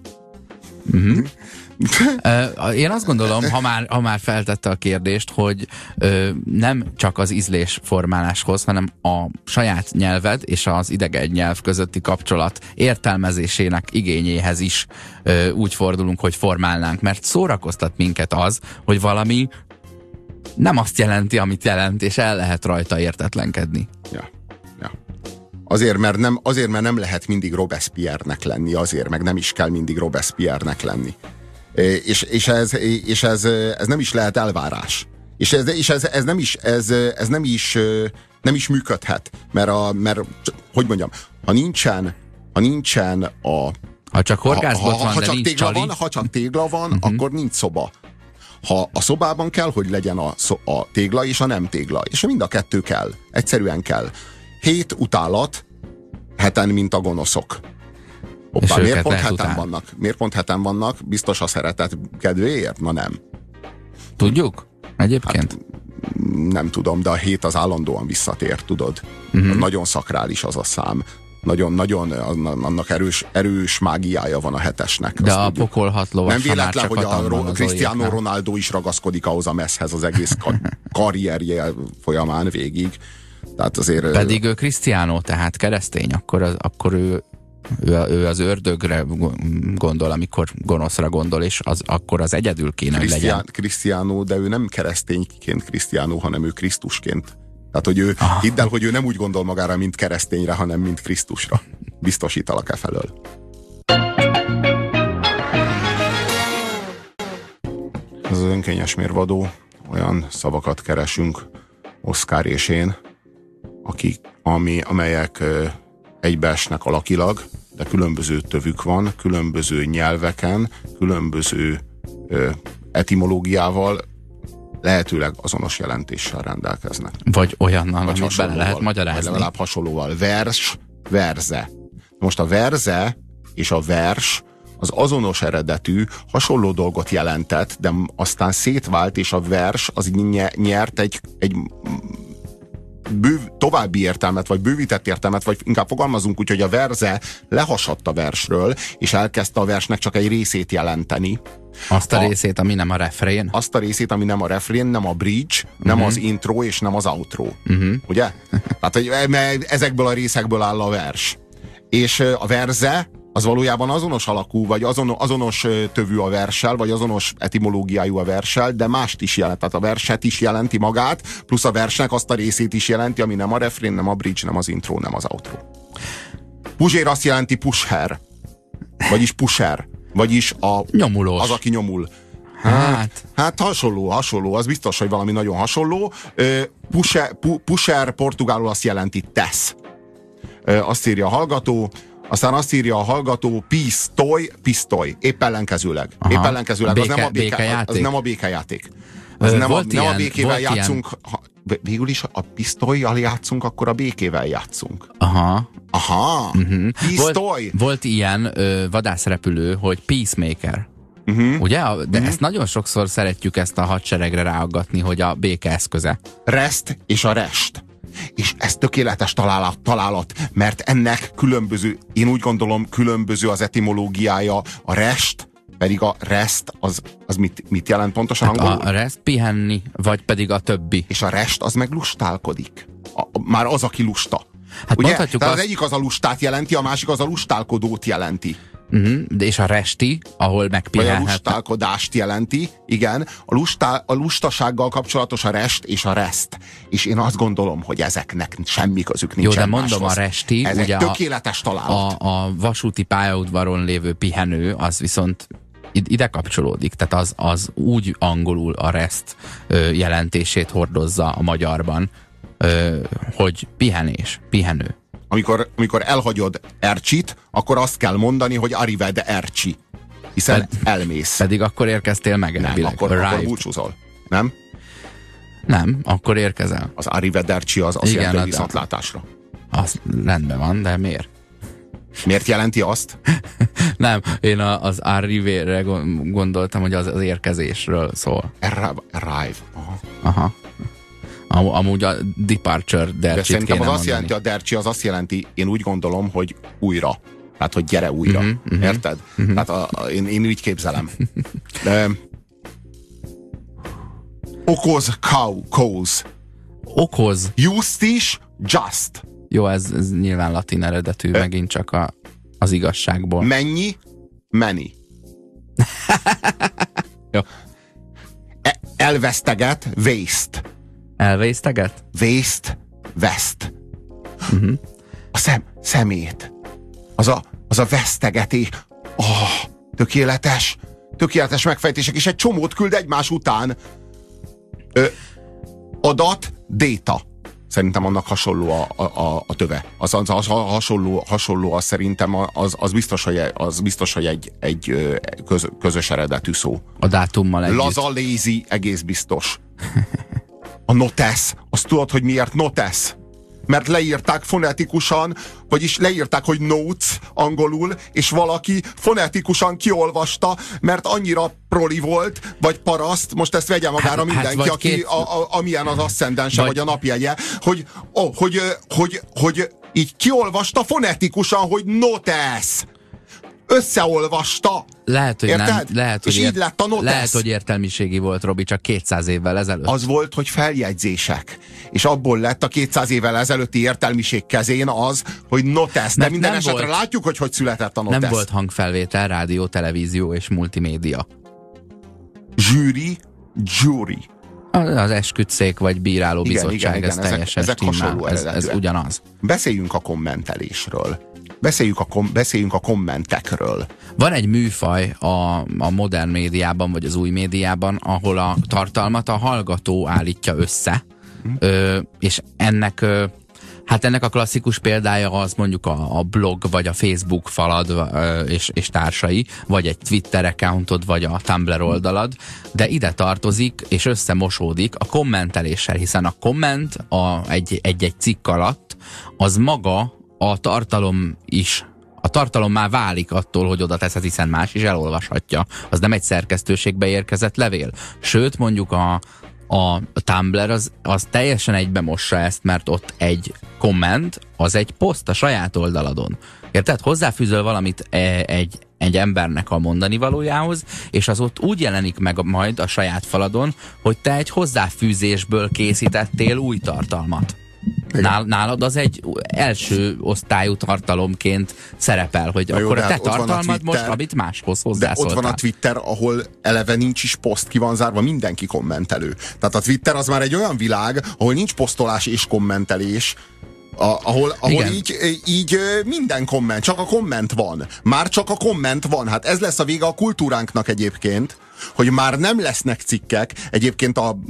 Én azt gondolom, ha már feltette a kérdést, hogy nem csak az ízlésformáláshoz, hanem a saját nyelved és az idegen nyelv közötti kapcsolat értelmezésének igényéhez is úgy fordulunk, hogy formálnánk, mert szórakoztat minket az, hogy valami nem azt jelenti, amit jelent, és el lehet rajta értetlenkedni. Ja. Azért, mert nem lehet mindig Robespierre-nek lenni, azért, meg nem is kell mindig Robespierre-nek lenni. És ez nem is lehet elvárás. És ez nem is működhet. Mert hogy mondjam, ha nincsen a... Ha csak horgászbot van, de nincs csali. Ha csak tégla van, akkor nincs szoba. Ha a szobában kell, hogy legyen a tégla és a nem tégla. És mind a kettő kell. Egyszerűen kell. 7 utálat, heten, mint a gonoszok. Hoppá, miért pont heten vannak? Miért pont heten vannak? Biztos a szeretet kedvéért? Na nem. Tudjuk? Egyébként? Hát, nem tudom, de a 7 az állandóan visszatér, tudod. Nagyon szakrális az a szám. Nagyon, annak erős mágiája van a 7-esnek. De a pokolhat lovas, nem véletlen, hogy a Cristiano Ronaldo is ragaszkodik ahhoz a messzhez az egész karrierje folyamán végig. Tehát azért, pedig ő Cristiano, tehát keresztény, akkor ő az ördögre gondol, amikor gonoszra gondol, és akkor az egyedül kéne, hogy legyen. Cristiano, de ő nem keresztényként Cristiano, hanem ő Krisztusként. Tehát, hogy ő hidd el, hogy ő nem úgy gondol magára, mint keresztényre, hanem mint Krisztusra. Biztosítalak felől. Ez az önkényes mérvadó. Olyan szavakat keresünk, Oszkár és én, amelyek egybeesnek alakilag, de különböző tövük van, különböző nyelveken, különböző etimológiával, lehetőleg azonos jelentéssel rendelkeznek. Vagy olyannal, amit bele lehet magyarázni. Legalább hasonlóval. Vers, verze. Most a verze és a vers az azonos eredetű, hasonló dolgot jelentett, de aztán szétvált, és a vers az nyert egy további értelmet, vagy bővített értelmet, vagy inkább fogalmazunk úgy, hogy a verze lehasadt a versről, és elkezdte a versnek csak egy részét jelenteni. Azt a részét, ami nem a refrén. Azt a részét, ami nem a refrén, nem a bridge, nem az intro, és nem az outro. Ugye? Tehát, hogy ezekből a részekből áll a vers. És a verze az valójában azonos alakú, vagy azonos tövű a verssel, vagy azonos etimológiájú a verssel, de mást is jelent. Tehát a verset is jelenti magát, plusz a versnek azt a részét is jelenti, ami nem a refrén, nem a bridge, nem az intro, nem az outro. Puzsér azt jelenti pusher, vagyis pusher, vagyis nyomulós. Az, aki nyomul. Hát hasonló, az biztos, hogy valami nagyon hasonló. Pusher portugálul azt jelenti tesz. Azt írja a hallgató. Aztán azt írja a hallgató, pisztoly, épp ellenkezőleg. Épp ellenkezőleg, az nem a békejáték. Az nem a békével játszunk. Végül is a pisztollyal játszunk, akkor a békével játszunk. Aha. Pisztoly. Volt ilyen vadászrepülő, hogy Peacemaker. Ugye? De ezt nagyon sokszor szeretjük ezt a hadseregre ráaggatni, hogy a béke eszköze. Rest és a rest. És ez tökéletes találat, mert ennek különböző, én úgy gondolom, különböző az etimológiája. A rest, pedig a rest, az mit jelent pontosan Hát angolul? a rest pihenni, vagy pedig a többi. És a rest az meg lustálkodik. Már az, aki lusta. Hát ugye? mondhatjuk Tehát azt... az egyik az a lustát jelenti, a másik az a lustálkodót jelenti. De és a resti, ahol Vagy a megpihenhet. lustálkodást jelenti, igen. A lustasággal kapcsolatos a rest és a rest. És én azt gondolom, hogy ezeknek semmi közük nincs. Jó, de mondom, a resti, ez ugye egy tökéletes találat. a vasúti pályaudvaron lévő pihenő, az viszont ide kapcsolódik. Tehát az úgy angolul a rest jelentését hordozza a magyarban, hogy pihenés, pihenő. Amikor elhagyod Ercsit, akkor azt kell mondani, hogy arrived Erci. Hiszen elmész. Pedig akkor érkeztél meg Nem, elvileg. akkor búcsúzol. Nem? Nem, akkor érkezel. Az arrivederci az azt jelenti, hogy viszontlátásra. Az rendben van, de miért? Miért jelenti azt? Nem, én az arrivére gondoltam, hogy az érkezésről szól. Arrive. Aha. Amúgy a departure De dercsit szerintem kéne az azt mondani. jelenti, a dercsi az azt jelenti, én úgy gondolom, hogy újra. Tehát, hogy gyere újra. Érted? Tehát én úgy képzelem. De, okoz, cause. Okoz. Justis, just. Jó, ez nyilván latin eredetű, megint csak az igazságból. Mennyi, many. Jó. Elveszteget, waste. Elvészteget? Waste, west. A szemét. Az a vesztegetés. Tökéletes. Tökéletes megfejtések, és egy csomót küld egymás után. Adat, data. Szerintem annak hasonló a töve. Az hasonló az szerintem az biztos, hogy egy közös eredetű szó. A dátummal együtt. Laza, lazy, egész biztos. A notes, azt tudod, hogy miért notes? Mert leírták fonetikusan, vagyis leírták, hogy notes angolul, és valaki fonetikusan kiolvasta, mert annyira proli volt, vagy paraszt, most ezt vegye magára mindenki, aki amilyen az asszendense, vagy a napjegye, hogy így kiolvasta fonetikusan, hogy notes. Összeolvasta. Lehet, hogy érted? nem. Lehet, és így lett a notes. Lehet, hogy értelmiségi volt, Robi, csak 200 évvel ezelőtt. Az volt, hogy feljegyzések. És abból lett a 200 évvel ezelőtti értelmiség kezén az, hogy notes. De minden esetre látjuk, hogy született a notes. Nem volt hangfelvétel, rádió, televízió és multimédia. Jury. Az esküdtszék vagy bírálóbizottság, igen, ez teljesen ezek hasonló ez ugyanaz. Beszéljünk a kommentelésről. Beszéljünk a kommentekről. Van egy műfaj a modern médiában, vagy az új médiában, ahol a tartalmat a hallgató állítja össze, és ennek a klasszikus példája az mondjuk a blog, vagy a Facebook falad, és társai, vagy egy Twitter accountod, vagy a Tumblr oldalad, de ide tartozik, és összemosódik a kommenteléssel, hiszen a komment egy cikk alatt, az maga a tartalom is. A tartalom már válik attól, hogy oda teszed, hiszen más is elolvashatja. Az nem egy szerkesztőségbe érkezett levél. Sőt, mondjuk a Tumblr az teljesen egybemossa ezt, mert ott egy komment, az egy poszt a saját oldaladon. Érted? Hozzáfűzöl valamit egy embernek a mondani valójához, és az ott úgy jelenik meg majd a saját faladon, hogy te egy hozzáfűzésből készítettél új tartalmat. Nálad az egy első osztályú tartalomként szerepel, hogy akkor a te tartalmad most, amit máshoz hozzászóltál. De ott van a Twitter, ahol eleve nincs is poszt, ki van zárva, mindenki kommentelő. Tehát a Twitter az már egy olyan világ, ahol nincs posztolás és kommentelés, ahol így minden komment, csak a komment van. Már csak a komment van. Hát ez lesz a vége a kultúránknak egyébként, hogy már nem lesznek cikkek. Egyébként a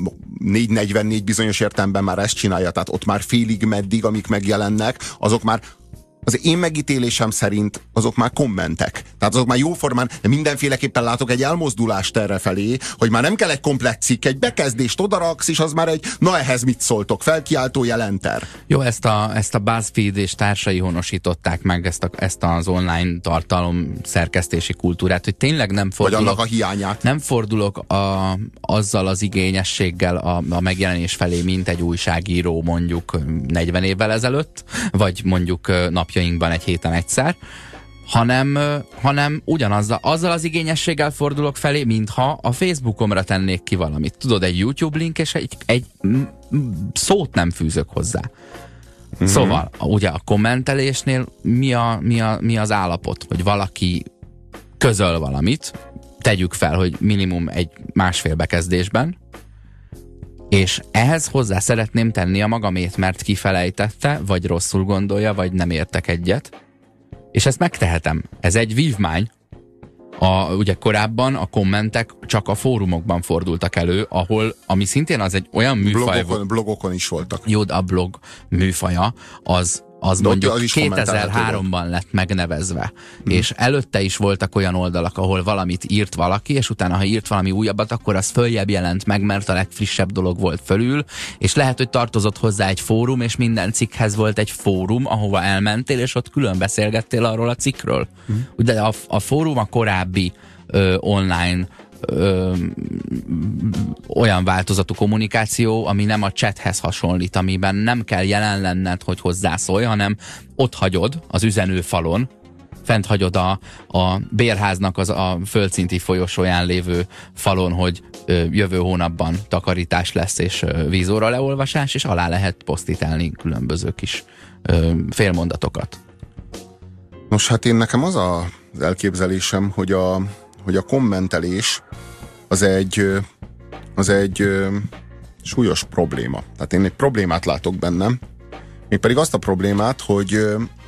444 bizonyos értelemben már ezt csinálja, tehát ott már félig meddig, amik megjelennek, azok már az én megítélésem szerint azok már kommentek. Tehát azok már jóformán, de mindenféleképpen látok egy elmozdulást errefelé, hogy már nem kell egy komplett cikk, egy bekezdést odaraksz, és az már egy, na ehhez mit szóltok, felkiáltójel enter. Jó, ezt a BuzzFeed és társai honosították meg ezt az online tartalom szerkesztési kultúrát, hogy tényleg nem fordulok, vagy annak a hiányát. Nem fordulok azzal az igényességgel a megjelenés felé, mint egy újságíró mondjuk 40 évvel ezelőtt, vagy mondjuk napjainkban egy héten egyszer, hanem azzal az igényességgel fordulok felé, mintha a Facebookomra tennék ki valamit. Tudod, egy YouTube link, és egy szót nem fűzök hozzá. Szóval, ugye a kommentelésnél mi az állapot, hogy valaki közöl valamit, tegyük fel, hogy minimum egy másfél bekezdésben, és ehhez hozzá szeretném tenni a magamét, mert kifelejtette, vagy rosszul gondolja, vagy nem értek egyet. És ezt megtehetem. Ez egy vívmány. Ugye korábban a kommentek csak a fórumokban fordultak elő, ami szintén az egy olyan műfaj... Blogokon is voltak. Jó, a blog műfaja, az mondjuk 2003-ban lett megnevezve. És előtte is voltak olyan oldalak, ahol valamit írt valaki, és utána, ha írt valami újabbat, akkor az följebb jelent meg, mert a legfrissebb dolog volt fölül, és lehet, hogy tartozott hozzá egy fórum, és minden cikkhez volt egy fórum, ahova elmentél, és ott külön beszélgettél arról a cikkről. Ugye a fórum a korábbi online olyan változatú kommunikáció, ami nem a chathez hasonlít, amiben nem kell jelen lenned, hogy hozzászólj, hanem ott hagyod az üzenőfalon, fent hagyod a bérháznak a földszinti folyosóján lévő falon, hogy jövő hónapban takarítás lesz és vízóra leolvasás, és alá lehet posztítálni különböző kis félmondatokat. Nos, hát nekem az az elképzelésem, hogy a kommentelés az egy súlyos probléma. Tehát én egy problémát látok bennem, mégpedig azt a problémát, hogy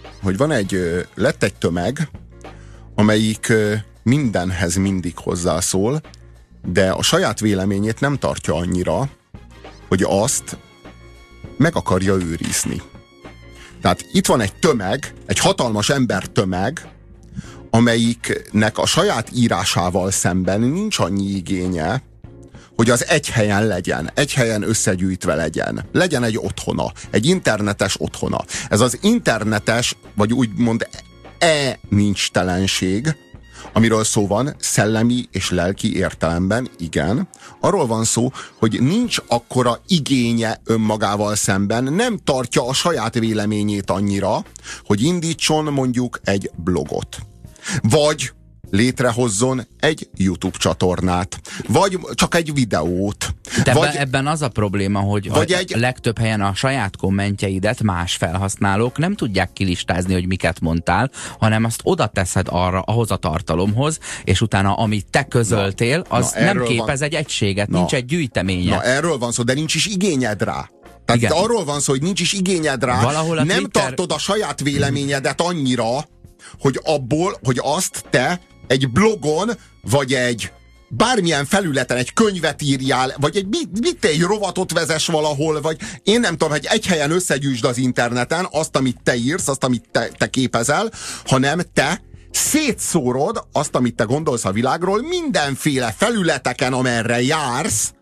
lett egy tömeg, amelyik mindenhez mindig hozzászól, de a saját véleményét nem tartja annyira, hogy azt meg akarja őrizni. Tehát itt van egy tömeg, egy hatalmas embertömeg, amelyiknek a saját írásával szemben nincs annyi igénye, hogy az egy helyen legyen, egy helyen összegyűjtve legyen egy otthona, egy internetes otthona. Ez az internetes, vagy úgymond nincstelenség, amiről szó van szellemi és lelki értelemben, igen. Arról van szó, hogy nincs akkora igénye önmagával szemben, nem tartja a saját véleményét annyira, hogy indítson mondjuk egy blogot. Vagy létrehozzon egy YouTube csatornát, vagy csak egy videót. De ebben az a probléma, hogy a legtöbb helyen a saját kommentjeidet más felhasználók nem tudják kilistázni, hogy miket mondtál, hanem azt oda teszed ahhoz a tartalomhoz, és utána amit te közöltél, az nem képez egy egységet, nincs egy gyűjteménye. Na, erről van szó, de nincs is igényed rá. Tehát arról van szó, hogy nincs is igényed rá, nem tartod a saját véleményedet annyira, hogy azt te egy blogon, vagy egy bármilyen felületen egy könyvet írjál, vagy egy rovatot vezess valahol, vagy én nem tudom, hogy egy helyen összegyűjtsd az interneten azt, amit te írsz, azt, amit te képezel, hanem te szétszórod azt, amit te gondolsz a világról mindenféle felületeken, amerre jársz,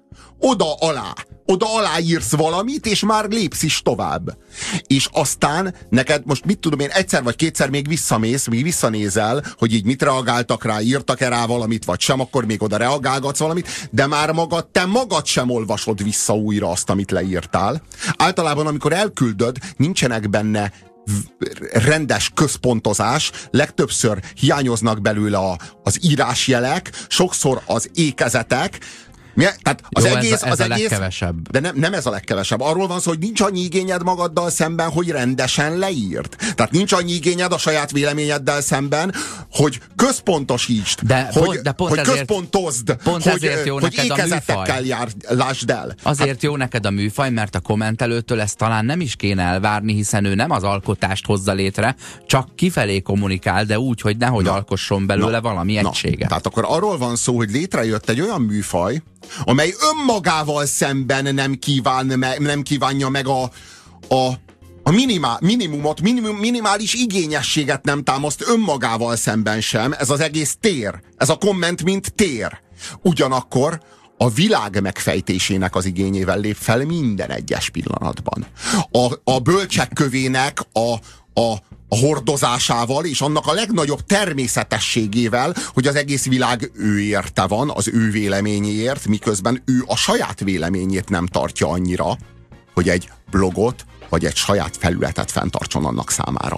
oda alá írsz valamit, és már lépsz is tovább. És aztán neked most mit tudom én, egyszer vagy kétszer még visszanézel, hogy így mit reagáltak rá, írtak-e rá valamit, vagy sem, akkor még oda reagálgatsz valamit, de már te magad sem olvasod vissza újra azt, amit leírtál. Általában, amikor elküldöd, nincsenek benne rendes központozás, legtöbbször hiányoznak belőle az írásjelek, sokszor az ékezetek. Tehát az jó, egész, ez a legkevesebb. De nem ez a legkevesebb. Arról van szó, hogy nincs annyi igényed magaddal szemben, hogy rendesen leírd. Tehát nincs annyi igényed a saját véleményeddel szemben, hogy központosítsd, hogy központozd, hogy ékezetekkel lásd el. Azért jó neked a műfaj, mert a kommentelőtől ezt talán nem is kéne elvárni, hiszen ő nem az alkotást hozza létre, csak kifelé kommunikál, de úgy, hogy nehogy alkosson belőle valami egységet. Tehát akkor arról van szó, hogy létrejött egy olyan műfaj, amely önmagával szemben nem kívánja meg a a minimális igényességet nem támaszt önmagával szemben sem, ez az egész tér. Ez a komment mint tér. Ugyanakkor a világ megfejtésének az igényével lép fel minden egyes pillanatban. A bölcsek kövének a hordozásával és annak a legnagyobb természetességével, hogy az egész világ ő érte van, az ő véleményéért, miközben ő a saját véleményét nem tartja annyira, hogy egy blogot vagy egy saját felületet fenntartson annak számára.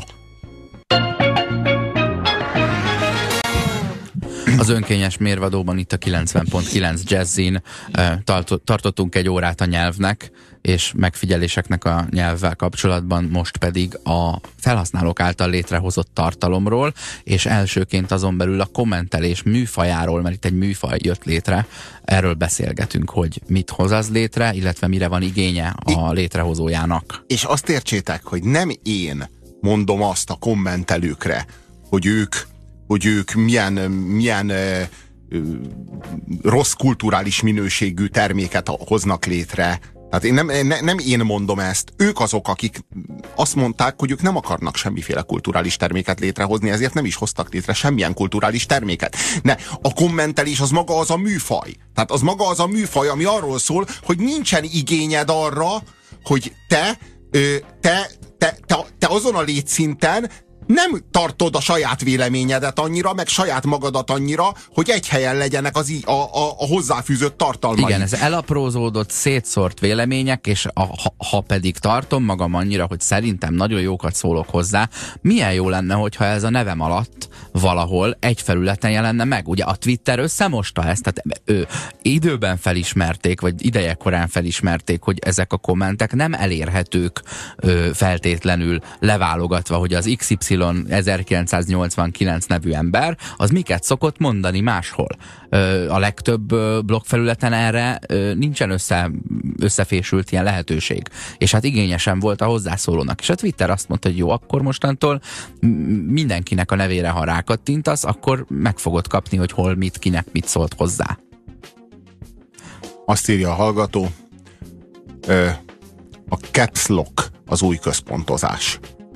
Az önkényes mérvadóban itt a 90.9 Jazzin tartottunk egy órát a nyelvnek és megfigyeléseknek a nyelvvel kapcsolatban, most pedig a felhasználók által létrehozott tartalomról, és elsőként azon belül a kommentelés műfajáról, mert itt egy műfaj jött létre, erről beszélgetünk, hogy mit hoz az létre, illetve mire van igénye a létrehozójának. És azt értsétek, hogy nem én mondom azt a kommentelőkre, hogy ők milyen rossz kulturális minőségű terméket hoznak létre. Tehát nem én mondom ezt. Ők azok, akik azt mondták, hogy ők nem akarnak semmiféle kulturális terméket létrehozni, ezért nem is hoztak létre semmilyen kulturális terméket. A kommentelés az maga az a műfaj. Tehát az maga az a műfaj, ami arról szól, hogy nincsen igényed arra, hogy te azon a létszinten nem tartod a saját véleményedet annyira, meg saját magadat annyira, hogy egy helyen legyenek a hozzáfűzött tartalmaink. Igen, ez elaprózódott, szétszórt vélemények, és ha pedig tartom magam annyira, hogy szerintem nagyon jókat szólok hozzá, milyen jó lenne, hogyha ez a nevem alatt valahol egy felületen jelenne meg. Ugye a Twitter összemosta ezt, tehát időben felismerték, vagy idejekorán felismerték, hogy ezek a kommentek nem elérhetők feltétlenül leválogatva, hogy az XY 1989 nevű ember, az miket szokott mondani máshol. A legtöbb blogfelületen erre nincsen összefésült ilyen lehetőség. És hát igényesen volt a hozzászólónak. És a Twitter azt mondta, hogy jó, akkor mostantól mindenkinek a nevére, ha rákattintasz, akkor meg fogod kapni, hogy hol, mit, kinek mit szólt hozzá. Azt írja a hallgató, a caps lock az új központozás.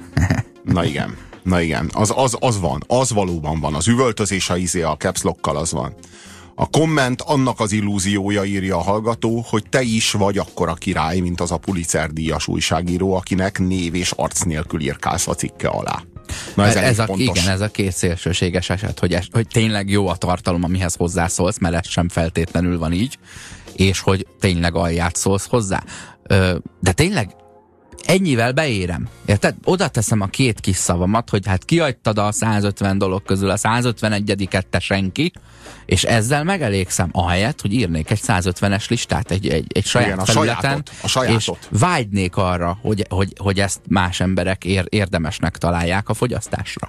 Na igen, az van, az valóban van. Az üvöltözés a caps lockkal az van. A komment annak az illúziója, írja a hallgató, hogy te is vagy akkora király, mint az a Pulitzer-díjas újságíró, akinek név és arc nélkül írkálsz a cikke alá. Na ez a két szélsőséges eset, hogy tényleg jó a tartalom, amihez hozzászólsz, mert ez sem feltétlenül van így, és hogy tényleg alját szólsz hozzá. De tényleg ennyivel beérem. Érted? Oda teszem a két kis szavamat, hogy hát kiadtad a 150 dolog közül a 151-et te senki, és ezzel megelégszem, ahelyett, hogy írnék egy 150-es listát egy saját felületen, a sajátot. És vágynék arra, hogy ezt más emberek érdemesnek találják a fogyasztásra.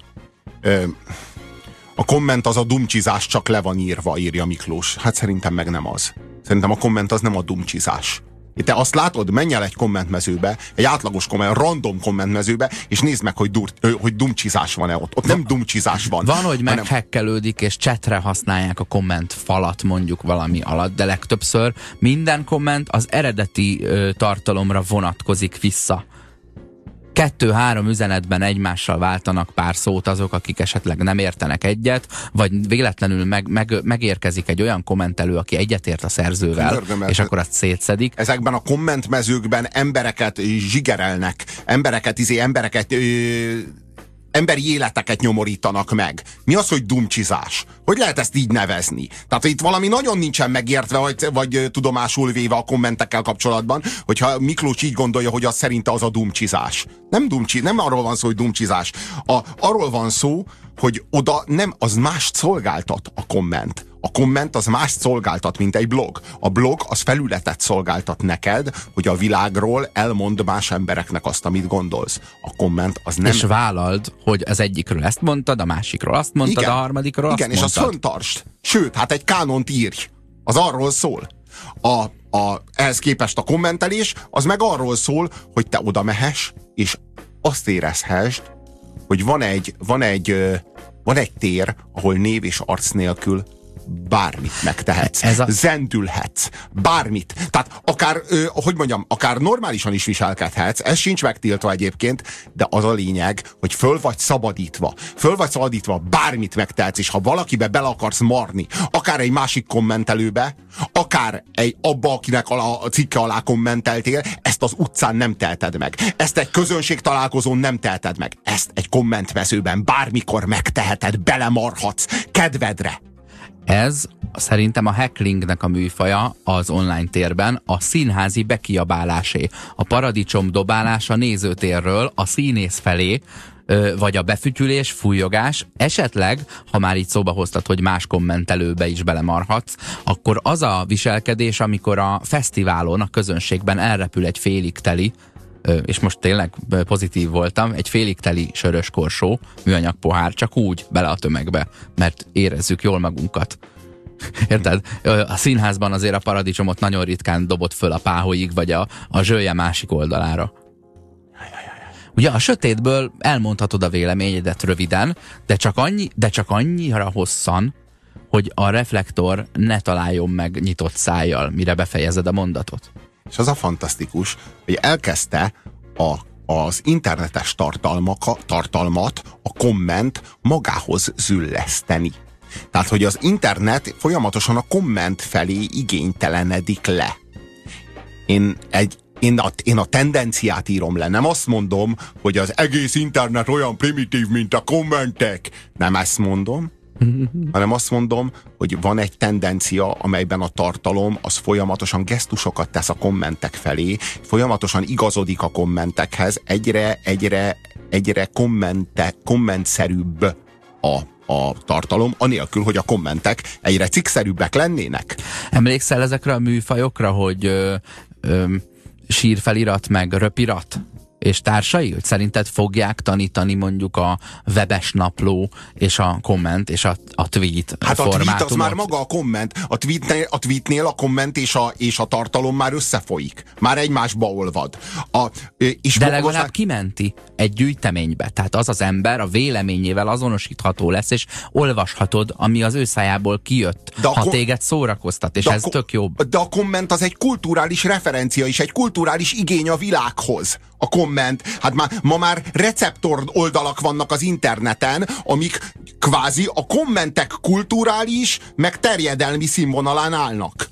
A komment az a dumcsizás, csak le van írva, írja Miklós. Hát szerintem meg nem az. Szerintem a komment az nem a dumcsizás. Te azt látod, menj el egy kommentmezőbe, egy átlagos random kommentmezőbe, és nézd meg, hogy dumcsizás van-e ott. Ott nem dumcsizás van. Van, hogy meghekkelődik, és chatre használják a komment falat mondjuk valami alatt, de legtöbbször minden komment az eredeti tartalomra vonatkozik vissza. 2-3 üzenetben egymással váltanak pár szót azok, akik esetleg nem értenek egyet, vagy véletlenül megérkezik egy olyan kommentelő, aki egyetért a szerzővel, és akkor azt szétszedik. Ezekben a kommentmezőkben embereket zsigerelnek, embereket emberi életeket nyomorítanak meg. Mi az, hogy dumcsizás? Hogy lehet ezt így nevezni? Tehát itt valami nagyon nincsen megértve, vagy tudomásul véve a kommentekkel kapcsolatban, hogyha Miklós így gondolja, hogy az szerinte az a dumcsizás. Nem arról van szó, hogy dumcsizás. Arról van szó, hogy oda az mást szolgáltat a komment. A komment az mást szolgáltat, mint egy blog. A blog az felületet szolgáltat neked, hogy a világról elmond más embereknek azt, amit gondolsz. A komment az nem... És vállald, hogy az egyikről ezt mondtad, a másikról azt mondtad, igen, a harmadikról azt mondtad. Igen, és azt föntartsd. Sőt, hát egy kánont írj. Az arról szól. Ehhez képest a kommentelés, az meg arról szól, hogy te oda mehess, és azt érezhessd, hogy van egy tér, ahol név és arc nélkül bármit megtehetsz. Zendülhetsz. Bármit. Tehát akár, hogy mondjam, akár normálisan is viselkedhetsz, ez sincs megtiltva egyébként, de az a lényeg, hogy föl vagy szabadítva. Föl vagy szabadítva, bármit megtehetsz, és ha valakibe bele akarsz marni, akár egy másik kommentelőbe, akár abba, akinek a cikke alá kommenteltél, ezt az utcán nem teheted meg. Ezt egy közönség találkozón nem teheted meg. Ezt egy kommentmezőben bármikor megteheted, belemarhatsz, kedvedre. Ez szerintem a hacklingnek a műfaja az online térben a színházi bekiabálásé. A paradicsom dobálása nézőtérről a színész felé, vagy a befütyülés, fújogás, esetleg, ha már így szóba hoztad, hogy más kommentelőbe is belemarhatsz, akkor az a viselkedés, amikor a fesztiválon, a közönségben elrepül egy félig teli, és most tényleg pozitív voltam, egy félig teli sörös korsó, műanyag pohár, csak úgy bele a tömegbe, mert érezzük jól magunkat. Érted? A színházban azért a paradicsomot nagyon ritkán dobott föl a páholyig, vagy a zsölje másik oldalára. Ugye a sötétből elmondhatod a véleményedet röviden, de csak annyira hosszan, hogy a reflektor ne találjon meg nyitott szájjal, mire befejezed a mondatot. És az a fantasztikus, hogy elkezdte az internetes tartalmat a komment magához zülleszteni. Tehát, hogy az internet folyamatosan a komment felé igénytelenedik le. Én a tendenciát írom le. Nem azt mondom, hogy az egész internet olyan primitív, mint a kommentek. Nem ezt mondom, hanem azt mondom, hogy van egy tendencia, amelyben a tartalom az folyamatosan gesztusokat tesz a kommentek felé, folyamatosan igazodik a kommentekhez, egyre kommentszerűbb a tartalom, anélkül, hogy a kommentek egyre cikkszerűbbek lennének. Emlékszel ezekre a műfajokra, hogy sírfelirat meg röpirat és társai, hogy szerinted fogják tanítani mondjuk a webes napló és a komment és a tweet hát formátumot? A tweet az már maga a komment. A tweetnél a komment és a tartalom már összefolyik. Már egymásba olvad. De legalább kimenti egy gyűjteménybe. Tehát az ember a véleményével azonosítható lesz, és olvashatod, ami az ő szájából kijött, ha téged szórakoztat, és ez tök jobb. De a komment az egy kulturális referencia is, egy kulturális igény a világhoz. A komment. Hát ma már receptor oldalak vannak az interneten, amik kvázi a kommentek kulturális, meg terjedelmi színvonalán állnak.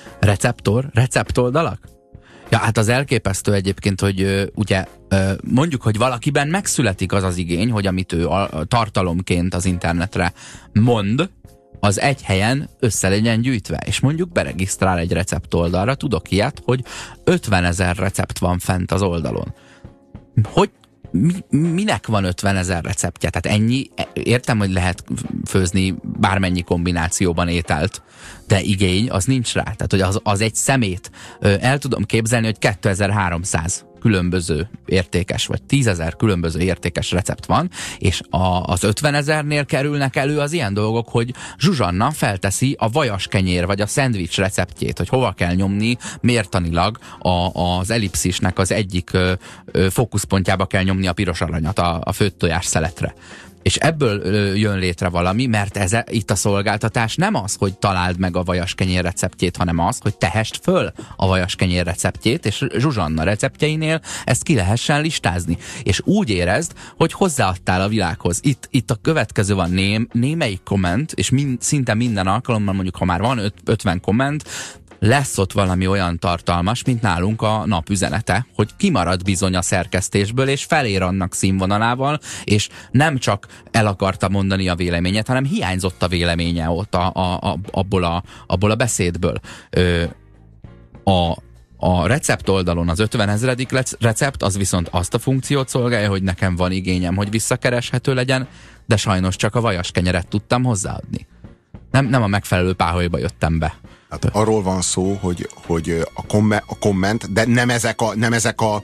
Receptoldalak? Ja, hát az elképesztő egyébként, hogy ugye mondjuk, hogy valakiben megszületik az az igény, hogy amit ő tartalomként az internetre mond, az egy helyen össze legyen gyűjtve, és mondjuk beregisztrál egy receptoldalra, tudok ilyet, hogy 50 000 recept van fent az oldalon. Hogy minek van 50 000 receptje? Tehát ennyi, értem, hogy lehet főzni bármennyi kombinációban ételt, de igény az nincs rá. Tehát, hogy az egy szemét. El tudom képzelni, hogy 2300 különböző értékes, vagy 10 000 különböző értékes recept van, és az 50 000-nél kerülnek elő az ilyen dolgok, hogy Zsuzsanna felteszi a vajaskenyér, vagy a szendvics receptjét, hogy hova kell nyomni, mértanilag az ellipszisnek az egyik fókuszpontjába kell nyomni a piros aranyat a főtt tojás szeletre. És ebből jön létre valami, mert itt a szolgáltatás nem az, hogy találd meg a vajaskenyér receptjét, hanem az, hogy tehest föl a vajaskenyér receptjét, és Zsuzsanna receptjeinél ezt ki lehessen listázni. És úgy érezd, hogy hozzáadtál a világhoz. Itt a következő van némelyik komment, és szinte minden alkalommal, mondjuk ha már van 50 komment, lesz ott valami olyan tartalmas, mint nálunk a napüzenete, hogy kimarad bizony a szerkesztésből, és felér annak színvonalával, és nem csak el akarta mondani a véleményet, hanem hiányzott a véleménye ott abból a beszédből. A recept oldalon az 50 000. recept, az viszont azt a funkciót szolgálja, hogy nekem van igényem, hogy visszakereshető legyen, de sajnos csak a vajaskenyeret tudtam hozzáadni. Nem a megfelelő páholyba jöttem be. Hát arról van szó, hogy a komment, de nem ezek a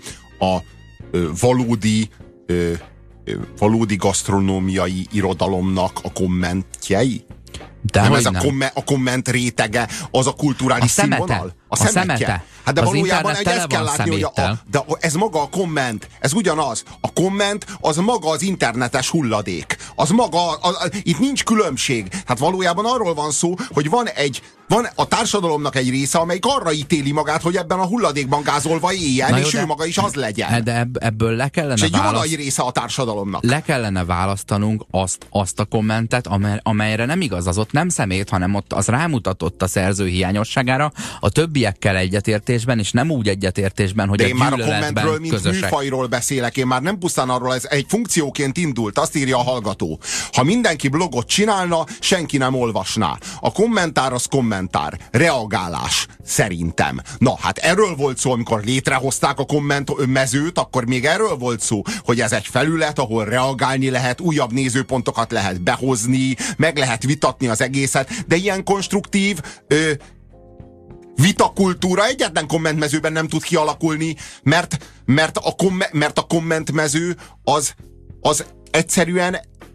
valódi gasztronómiai irodalomnak a kommentjei? De nem ez a komment rétege, az a kulturális színvonal? A szemetje. Hát de az valójában internet ezt kell látni, hogy de ez maga a komment, ez ugyanaz. A komment az maga az internetes hulladék. Az maga, itt nincs különbség. Hát valójában arról van szó, hogy van a társadalomnak egy része, amelyik arra ítéli magát, hogy ebben a hulladékban gázolva éljen, és ő maga is az legyen. De ebből le kellene és egy jó nagy része a társadalomnak. Le kellene választanunk azt a kommentet, amelyre nem igazazott, nem szemét, hanem ott az rámutatott a szerző hiányosságára, a többiekkel egyetértésben, és nem úgy egyetértésben, hogy de a én már a gyűlöletben kommentről, mint közösek. műfajról beszélek, én már nem pusztán arról, ez egy funkcióként indult, azt írja a hallgató. Ha mindenki blogot csinálna, senki nem olvasná. A kommentár az kommentár. Reagálás, szerintem. Na, hát erről volt szó, amikor létrehozták a kommentmezőt, akkor még erről volt szó, hogy ez egy felület, ahol reagálni lehet, újabb nézőpontokat lehet behozni, meg lehet vitatni az egészet, de ilyen konstruktív vitakultúra egyetlen kommentmezőben nem tud kialakulni, mert a kommentmező az egyszerűen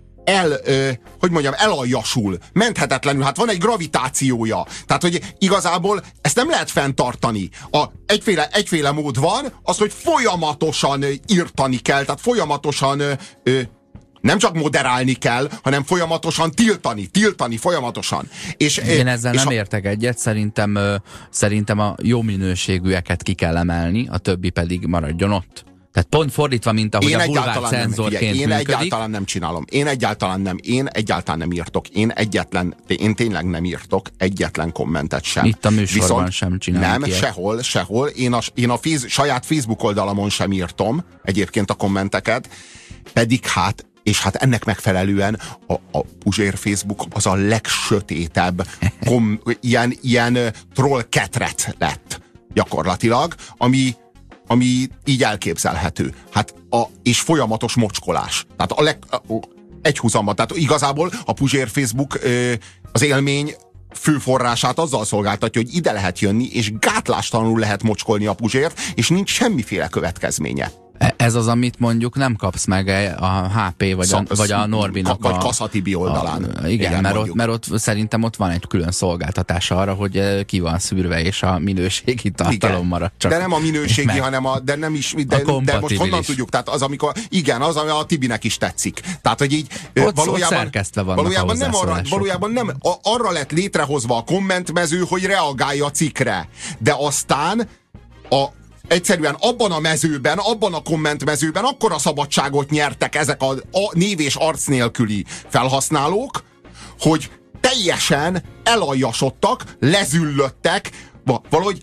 elaljasul, menthetetlenül, hát van egy gravitációja. Tehát, hogy igazából ezt nem lehet fenntartani. Egyféle mód van, az, hogy folyamatosan írtani kell, tehát folyamatosan nem csak moderálni kell, hanem folyamatosan tiltani folyamatosan. Én ezzel nem értek egyet, szerintem a jó minőségűeket ki kell emelni, a többi pedig maradjon ott. Tehát pont fordítva, mint ahogy a bulvár cenzorként működik. Én egyáltalán nem csinálom. Én egyáltalán nem írtok. Én tényleg nem írtok egyetlen kommentet sem. Itt a műsorban viszont sem csinálom. Nem, sehol. Én a saját Facebook oldalamon sem írtom egyébként a kommenteket, pedig hát ennek megfelelően a Puzsér Facebook az a legsötétebb ilyen troll ketret lett gyakorlatilag, ami így elképzelhető. Hát és folyamatos mocskolás. Tehát egyhuzamban. Tehát igazából a Puzsér Facebook az élmény fő forrását azzal szolgáltatja, hogy ide lehet jönni, és gátlástalanul lehet mocskolni a Puzsért, és nincs semmiféle következménye. Ez az, amit mondjuk nem kapsz meg a HP vagy a Norbinak vagy Kaszatibi oldalán. Igen, mert ott szerintem ott van egy külön szolgáltatás arra, hogy ki van szűrve, és a minőségi tartalom marad csak. De nem a minőségi, hanem de nem is, de most honnan tudjuk? Tehát az, ami a Tibinek is tetszik. Tehát, hogy így valójában nem arra lett létrehozva a kommentmező, hogy reagálja a cikkre. De aztán egyszerűen abban a kommentmezőben akkora szabadságot nyertek ezek a név és arc nélküli felhasználók, hogy teljesen elaljasodtak, lezüllöttek, valahogy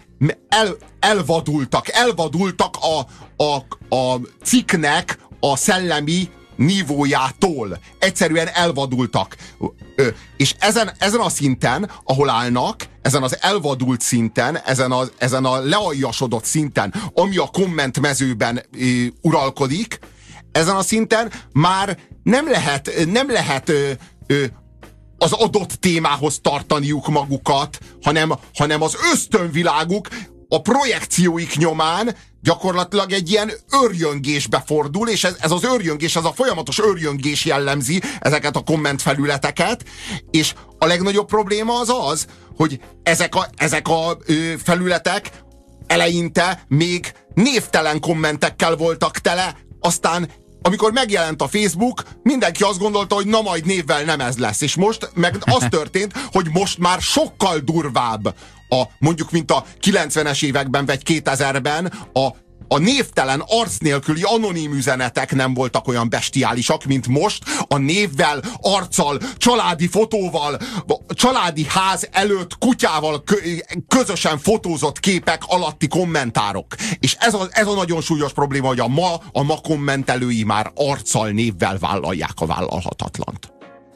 elvadultak a cikknek a szellemi nívójától. Egyszerűen elvadultak. És ezen a szinten, ahol állnak, ezen az elvadult szinten, ezen a lealjasodott szinten, ami a kommentmezőben uralkodik, ezen a szinten már nem lehet az adott témához tartaniuk magukat, hanem az ösztönviláguk a projekcióik nyomán gyakorlatilag egy ilyen örjöngésbe fordul, és ez az örjöngés, ez a folyamatos örjöngés jellemzi ezeket a kommentfelületeket, és a legnagyobb probléma az, hogy ezek a felületek eleinte még névtelen kommentekkel voltak tele, aztán amikor megjelent a Facebook, mindenki azt gondolta, hogy na majd névvel nem ez lesz. És most meg az történt, hogy most már sokkal durvább mondjuk mint a 90-es években vagy 2000-ben a névtelen, arc nélküli anonim üzenetek nem voltak olyan bestiálisak, mint most a névvel, arccal, családi fotóval, családi ház előtt kutyával közösen fotózott képek alatti kommentárok. És ez a nagyon súlyos probléma, hogy a ma kommentelői már arccal, névvel vállalják a vállalhatatlant.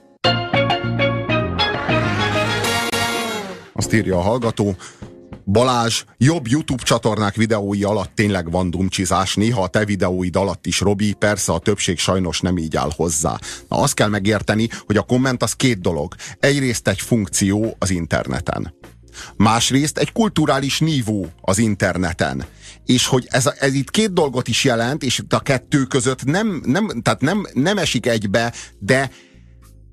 Azt írja a hallgató: Balázs, jobb YouTube csatornák videói alatt tényleg van dumcsizás, néha a te videóid alatt is, Robi, persze a többség sajnos nem így áll hozzá. Na, azt kell megérteni, hogy a komment az két dolog. Egyrészt egy funkció az interneten. Másrészt egy kulturális nívó az interneten. És hogy ez itt két dolgot is jelent, és itt a kettő között nem esik egybe,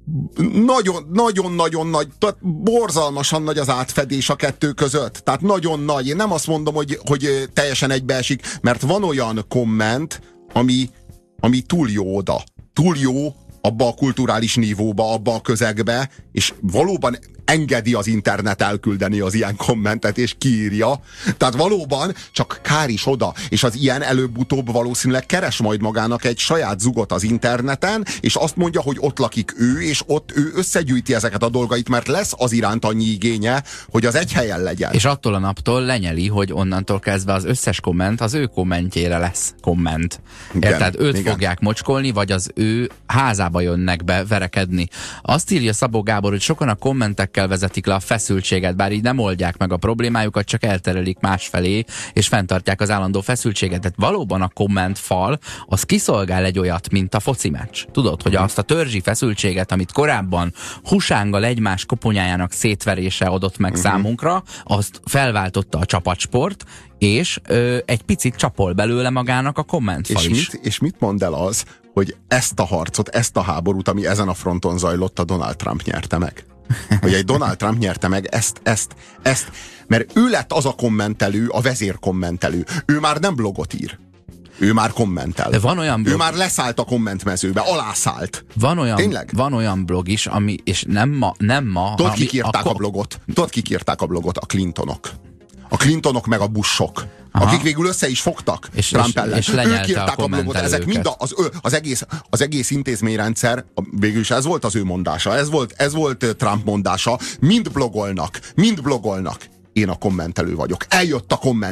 nagyon nagy, tehát borzalmasan nagy az átfedés a kettő között. Tehát nagyon nagy. Én nem azt mondom, hogy teljesen egybeesik, mert van olyan komment, ami túl jó oda. Túl jó abba a kulturális nívóba, abba a közegbe, és valóban engedi az internet elküldeni az ilyen kommentet, és kiírja. Tehát valóban csak kár is oda. És az ilyen előbb-utóbb valószínűleg keres majd magának egy saját zugot az interneten, és azt mondja, hogy ott lakik ő, és ott ő összegyűjti ezeket a dolgait, mert lesz az iránt annyi igénye, hogy az egy helyen legyen. És attól a naptól lenyeli, hogy onnantól kezdve az összes komment az ő kommentjére lesz komment. Érted? Őt fogják mocskolni, vagy az ő házába jönnek be verekedni. Azt írja Szabó Gábor, hogy sokan a kommentekkel vezetik le a feszültséget, bár így nem oldják meg a problémájukat, csak elterelik másfelé, és fenntartják az állandó feszültséget. Tehát valóban a kommentfal, az kiszolgál egy olyat, mint a foci meccs. Tudod, hogy azt a törzsi feszültséget, amit korábban husánggal egymás koponyájának szétverése adott meg számunkra, azt felváltotta a csapatsport, és egy picit csapol belőle magának a kommentfal is. És mit mond el az, hogy ezt a harcot, ezt a háborút, ami ezen a fronton zajlott, a Donald Trump nyerte meg? Hogy egy Donald Trump nyerte meg ezt, mert ő lett az a kommentelő, a vezérkommentelő. Ő már nem blogot ír. Ő már kommentel. De van olyan blog... Ő már leszállt a kommentmezőbe, alászállt. Van olyan blog is, ami, és nem ma... Tudod, kik írták a blogot? Tudod, kik írták a blogot? A Clintonok. A Clintonok meg a Bushok. Aha. Akik végül össze is fogtak Trump ellen. És ők írták a blogot. Ezek mind az egész intézményrendszer, végül is ez volt az ő mondása, ez volt Trump mondása. Mind blogolnak. Én a kommentelő vagyok. Eljött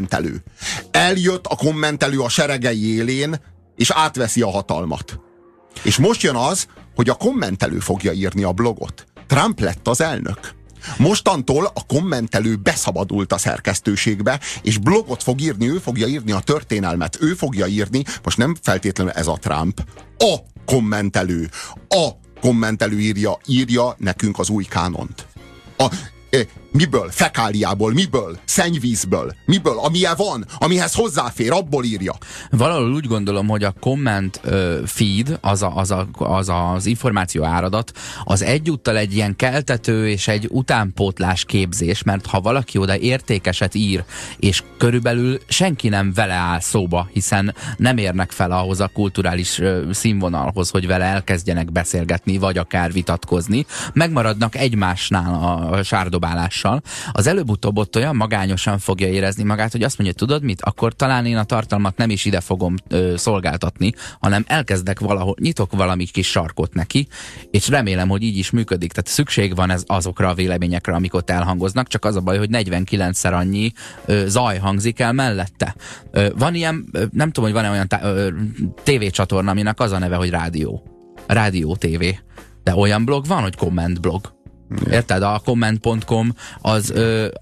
a kommentelő a seregei élén, és átveszi a hatalmat. És most jön az, hogy a kommentelő fogja írni a blogot. Trump lett az elnök. Mostantól a kommentelő beszabadult a szerkesztőségbe, és blogot fog írni, ő fogja írni a történelmet, ő fogja írni, most nem feltétlenül ez a Trump, a kommentelő írja nekünk az új kánont. Miből? Fekáliából, miből? Szennyvízből, miből? Amilyen van, amihez hozzáfér, abból írja. Valahol úgy gondolom, hogy a comment feed, az információ áradat, az egyúttal egy ilyen keltető és egy utánpótlás képzés, mert ha valaki oda értékeset ír, és körülbelül senki nem vele áll szóba, hiszen nem érnek fel ahhoz a kulturális színvonalhoz, hogy vele elkezdjenek beszélgetni, vagy akár vitatkozni, megmaradnak egymásnál a sárdobálással, az előbb-utóbb ott olyan magányosan fogja érezni magát, hogy azt mondja, tudod mit? Akkor talán én a tartalmat nem is ide fogom szolgáltatni, hanem elkezdek valahol, nyitok valami kis sarkot neki, és remélem, hogy így is működik. Tehát szükség van azokra a véleményekre, amik ott elhangoznak, csak az a baj, hogy 49-szer annyi zaj hangzik el mellette. Van ilyen, nem tudom, hogy van-e olyan tévécsatorna, aminek az a neve, hogy rádió TV. De olyan blog van, hogy kommentblog. Érted? A comment.com az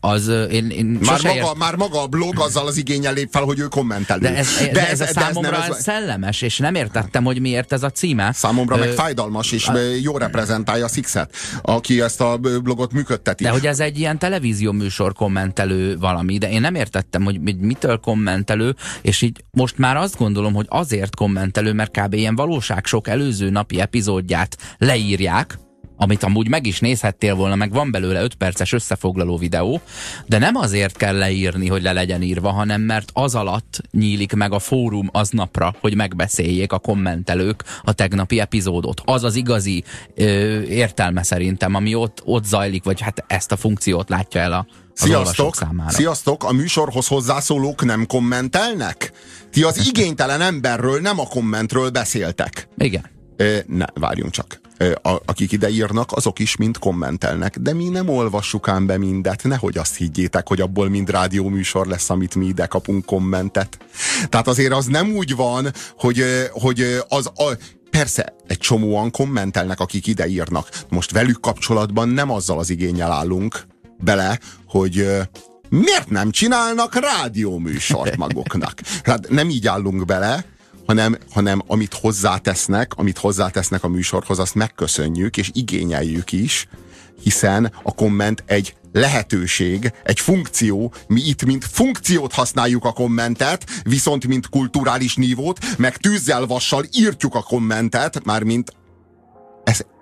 már maga a blog azzal az igénnyel lép fel, hogy ő kommentelő. De ez számomra szellemes, és nem értettem, hogy miért ez a címe. Számomra meg fájdalmas, és jó reprezentálja Sixet, aki ezt a blogot működteti. De hogy ez egy ilyen televízió műsor kommentelő valami, de én nem értettem, hogy mitől kommentelő, és így most már azt gondolom, hogy azért kommentelő, mert kb. Ilyen valóság sok előző napi epizódját leírják, amit amúgy meg is nézhettél volna, meg van belőle 5 perces összefoglaló videó, de nem azért kell leírni, hogy le legyen írva, hanem mert az alatt nyílik meg a fórum aznapra, hogy megbeszéljék a kommentelők a tegnapi epizódot. Az az igazi értelme szerintem, ami ott zajlik, vagy hát ezt a funkciót látja el az olvasók számára. Sziasztok! A műsorhoz hozzászólók nem kommentelnek? Ti az igénytelen emberről, nem a kommentről beszéltek. Igen. Ne, várjunk csak. Akik ide írnak, azok is mind kommentelnek, de mi nem olvassuk ám be mindet, nehogy azt higgyétek, hogy abból mind rádióműsor lesz, amit mi ide kapunk kommentet. Tehát azért az nem úgy van, hogy persze, egy csomóan kommentelnek, akik ide írnak. Most velük kapcsolatban nem azzal az igénnyel állunk bele, hogy miért nem csinálnak rádióműsort maguknak. Tehát nem így állunk bele, hanem amit hozzátesznek a műsorhoz, azt megköszönjük, és igényeljük is, hiszen a komment egy lehetőség, egy funkció, mi itt mint funkciót használjuk a kommentet, viszont mint kulturális nívót, meg tűzzel vassal írtjuk a kommentet, mármint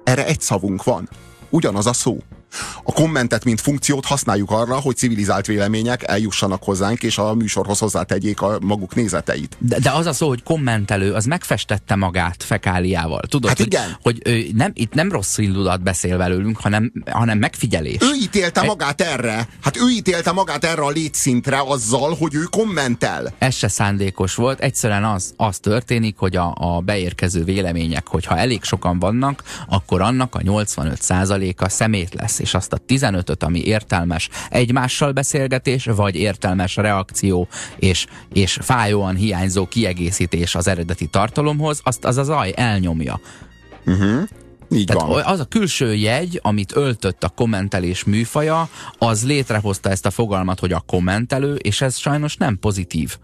Erre egy szavunk van. Ugyanaz a szó. A kommentet, mint funkciót használjuk arra, hogy civilizált vélemények eljussanak hozzánk, és a műsorhoz hozzátegyék a maguk nézeteit. De az a szó, hogy kommentelő, az megfestette magát fekáliával. Tudod, hát igen. hogy itt nem rossz indulat beszél velünk, hanem megfigyelés. Ő ítélte magát erre. Hát ő ítélte magát erre a létszintre azzal, hogy ő kommentel. Ez se szándékos volt. Egyszerűen az történik, hogy a beérkező vélemények, hogyha elég sokan vannak, akkor annak a 85%-a szemét lesz. És azt a 15-öt, ami értelmes egymással beszélgetés, vagy értelmes reakció, és fájóan hiányzó kiegészítés az eredeti tartalomhoz, azt az zaj elnyomja. Így Tehát van. az a külső jegy, amit öltött a kommentelés műfaja, az létrehozta ezt a fogalmat, hogy a kommentelő, és ez sajnos nem pozitív.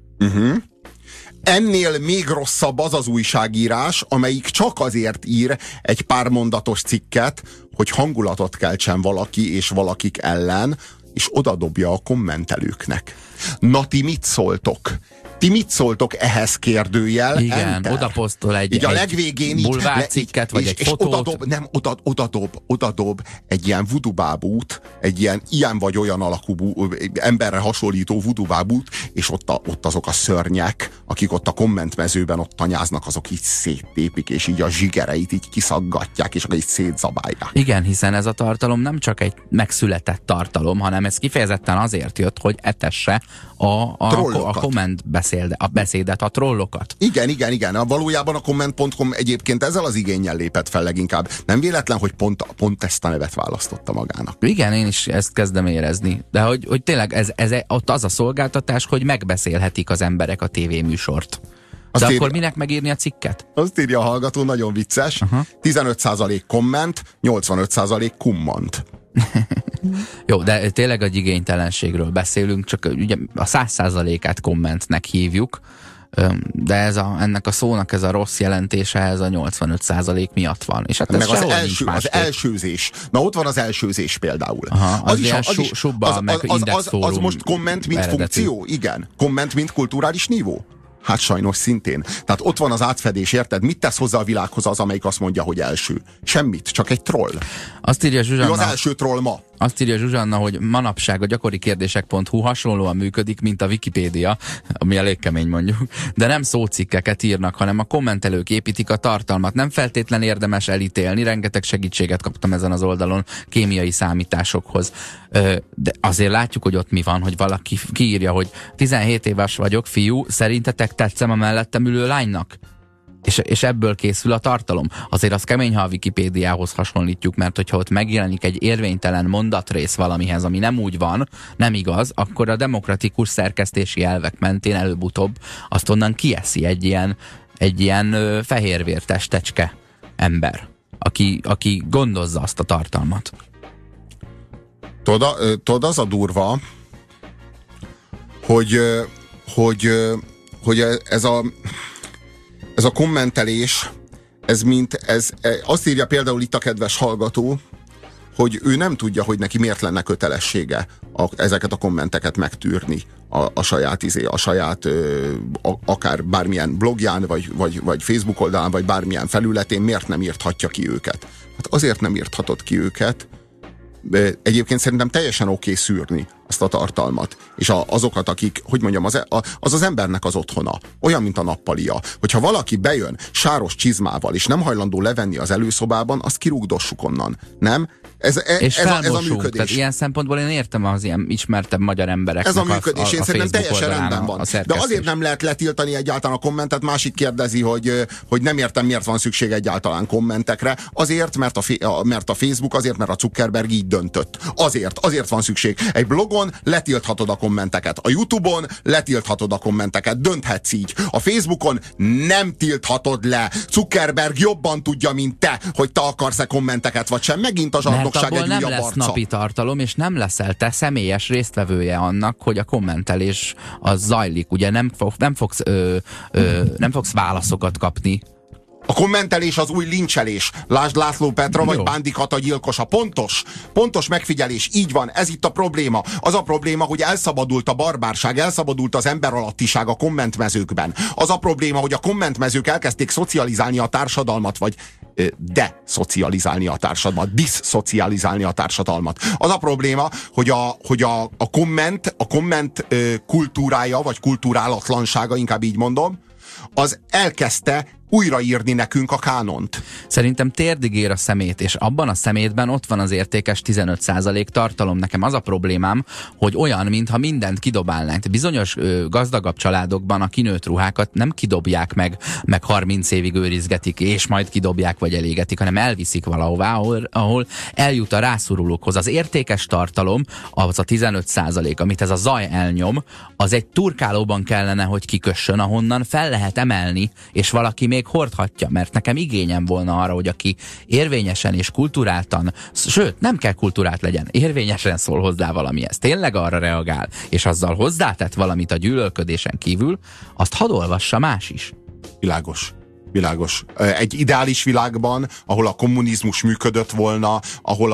Ennél még rosszabb az az újságírás, amelyik csak azért ír egy pár mondatos cikket, hogy hangulatot keltsen valaki és valakik ellen, és odadobja a kommentelőknek. Na, ti mit szóltok? Ti mit szóltok ehhez, kérdőjel? Igen, Enter. oda posztol egy legvégén bulvárcikket, vagy egy fotót. Odadob egy ilyen vudubábút, egy ilyen vagy olyan alakú emberre hasonlító vudubábút, és ott azok a szörnyek, akik ott a kommentmezőben ott tanyáznak, azok így széttépik, és így a zsigereit így kiszaggatják, és így szétzabálják. Igen, hiszen ez a tartalom nem csak egy megszületett tartalom, hanem ez kifejezetten azért jött, hogy etesse a komment beszédet, a trollokat. Igen. Valójában a comment.com egyébként ezzel az igénnyel lépett fel leginkább. Nem véletlen, hogy pont ezt a nevet választotta magának. Igen, én is ezt kezdem érezni. De hogy tényleg ez ott az a szolgáltatás, hogy megbeszélhetik az emberek a tévéműsort. De akkor minek megírni a cikket? Azt írja a hallgató, nagyon vicces. 15% komment, 85% kummant. Jó, de tényleg egy igénytelenségről beszélünk, csak ugye a 100%-át kommentnek hívjuk, de ennek a szónak ez a rossz jelentése, ez a 85% miatt van. És hát ez meg az elsőzés. Na, ott van az elsőzés például. Az most komment, mint eredeti funkció? Igen. Komment, mint kulturális nívó? Hát sajnos szintén. Tehát ott van az átfedés, érted? Mit tesz hozzá a világhoz az, amelyik azt mondja, hogy első? Semmit, csak egy troll. Azt írja Zsuzsanna, ő az első troll ma. Azt írja Zsuzsanna, hogy manapság a gyakorikérdések.hu hasonlóan működik, mint a Wikipédia, ami elég kemény mondjuk, de nem szócikkeket írnak, hanem a kommentelők építik a tartalmat. Nem feltétlen érdemes elítélni, rengeteg segítséget kaptam ezen az oldalon kémiai számításokhoz. De azért látjuk, hogy ott mi van, hogy valaki kiírja, hogy 17 éves vagyok, fiú, szerintetek tetszem a mellettem ülő lánynak? És ebből készül a tartalom. Azért az kemény, ha a Wikipédiához hasonlítjuk, mert hogyha ott megjelenik egy érvénytelen mondatrész valamihez, ami nem úgy van, nem igaz, akkor a demokratikus szerkesztési elvek mentén előbb-utóbb azt onnan kieszi egy ilyen fehérvértestecske ember, aki gondozza azt a tartalmat. Tudod, az a durva, hogy ez a kommentelés, azt írja például itt a kedves hallgató, hogy ő nem tudja, hogy neki miért lenne kötelessége ezeket a kommenteket megtűrni a saját akár bármilyen blogján, vagy Facebook oldalán, vagy bármilyen felületén, miért nem írthatja ki őket. Hát azért nem írthatod ki őket. Egyébként szerintem teljesen oké szűrni azt a tartalmat. És azokat, akik, hogy mondjam, az embernek az otthona. Olyan, mint a nappalia. Hogyha valaki bejön sáros csizmával, és nem hajlandó levenni az előszobában, azt kirúgdossuk onnan. Nem? Ez a működés. Tehát ilyen szempontból én értem az ilyen ismertebb magyar embereknek. Ez a működés, én szerintem teljesen rendben van. De azért nem lehet letiltani egyáltalán a kommentet. Másik kérdezi, hogy nem értem, miért van szükség egyáltalán kommentekre. Azért, mert a Facebook, azért, mert a Zuckerberg így döntött. Azért van szükség. Egy blogon letilthatod a kommenteket. A YouTube-on letilthatod a kommenteket. Dönthetsz így. A Facebookon nem tilthatod le. Zuckerberg jobban tudja, mint te, hogy te akarsz-e kommenteket, vagy sem. Megint a zsarnokság egy újabb arca. Nem lesz napi tartalom, és nem leszel te személyes résztvevője annak, hogy a kommentelés az zajlik. Ugye nem fogsz válaszokat kapni. A kommentelés az új lincselés. Lásd László Petra vagy Bándi Kata gyilkosa. Pontos megfigyelés. Így van, ez itt a probléma. Az a probléma, hogy elszabadult a barbárság, elszabadult az emberalattiság a kommentmezőkben. Az a probléma, hogy a kommentmezők elkezdték szocializálni a társadalmat, vagy deszocializálni a társadalmat, diszszocializálni a társadalmat. Az a probléma, hogy a komment kultúrája, vagy kulturálatlansága, inkább így mondom, az elkezdte újraírni nekünk a kánont. Szerintem térdig ér a szemét, és abban a szemétben ott van az értékes 15% tartalom. Nekem az a problémám, hogy olyan, mintha mindent kidobálnánk. Bizonyos gazdagabb családokban a kinőtt ruhákat nem kidobják meg 30 évig őrizgetik, és majd kidobják vagy elégetik, hanem elviszik valahová, ahol eljut a rászorulókhoz. Az értékes tartalom, az a 15%, amit ez a zaj elnyom, az egy turkálóban kellene, hogy kikössön, ahonnan fel lehet emelni, és valaki még hordhatja, mert nekem igényem volna arra, hogy aki érvényesen és kulturáltan, sőt, nem kell kulturált legyen, érvényesen szól hozzá valamihez, tényleg arra reagál, és azzal hozzátett valamit a gyűlölködésen kívül, azt hadd olvassa más is. Világos. Egy ideális világban, ahol a kommunizmus működött volna, ahol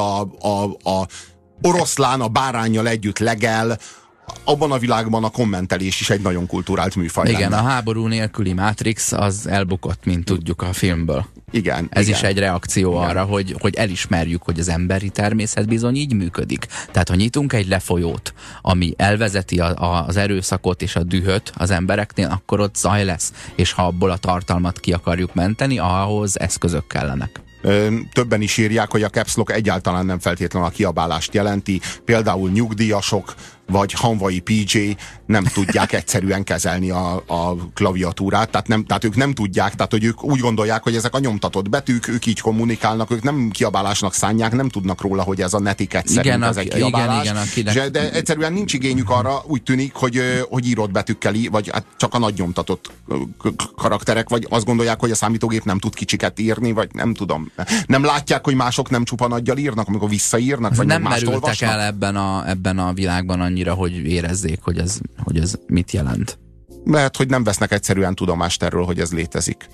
a oroszlán a báránnyal együtt legel, abban a világban a kommentelés is egy nagyon kulturált műfaj. Igen, lenne. a háború nélküli Matrix az elbukott, mint tudjuk a filmből. Igen. Ez is egy reakció arra, hogy elismerjük, hogy az emberi természet bizony így működik. Tehát, ha nyitunk egy lefolyót, ami elvezeti az erőszakot és a dühöt az embereknél, akkor ott zaj lesz. És ha abból a tartalmat ki akarjuk menteni, ahhoz eszközök kellenek. Többen is írják, hogy a caps lock egyáltalán nem feltétlenül a kiabálást jelenti. Például nyugdíjasok vagy hanvai PJ nem tudják egyszerűen kezelni a klaviatúrát, tehát ők nem tudják, tehát hogy ők úgy gondolják, hogy ezek a nyomtatott betűk, ők így kommunikálnak, ők nem kiabálásnak szánják, nem tudnak róla, hogy ez a netiket szerint ez egy kiabálás. Igen, de egyszerűen nincs igényük arra, úgy tűnik, hogy írott betűkkel, vagy hát csak a nagy nyomtatott karakterek, vagy azt gondolják, hogy a számítógép nem tud kicsiket írni, vagy nem tudom. Nem látják, hogy mások nem csupa nagyjal írnak, amikor visszaírnak, vagy nem mást merültek olvasnak? el ebben a világban annyira, hogy érezzék, hogy ez mit jelent. Lehet, hogy nem vesznek egyszerűen tudomást erről, hogy ez létezik.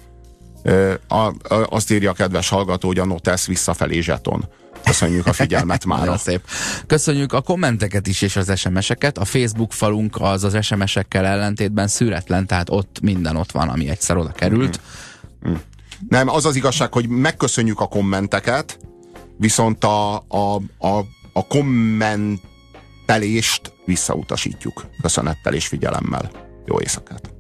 Azt írja a kedves hallgató, hogy a Notesz visszafelé zseton. Köszönjük a figyelmet mára. Nagyon szép. Köszönjük a kommenteket is és az SMS-eket. A Facebook falunk az SMS-ekkel ellentétben szűretlen, tehát ott minden ott van, ami egyszer oda került. Nem, az az igazság, hogy megköszönjük a kommenteket, viszont a kommentelést visszautasítjuk. Köszönettel és figyelemmel. Jó éjszakát!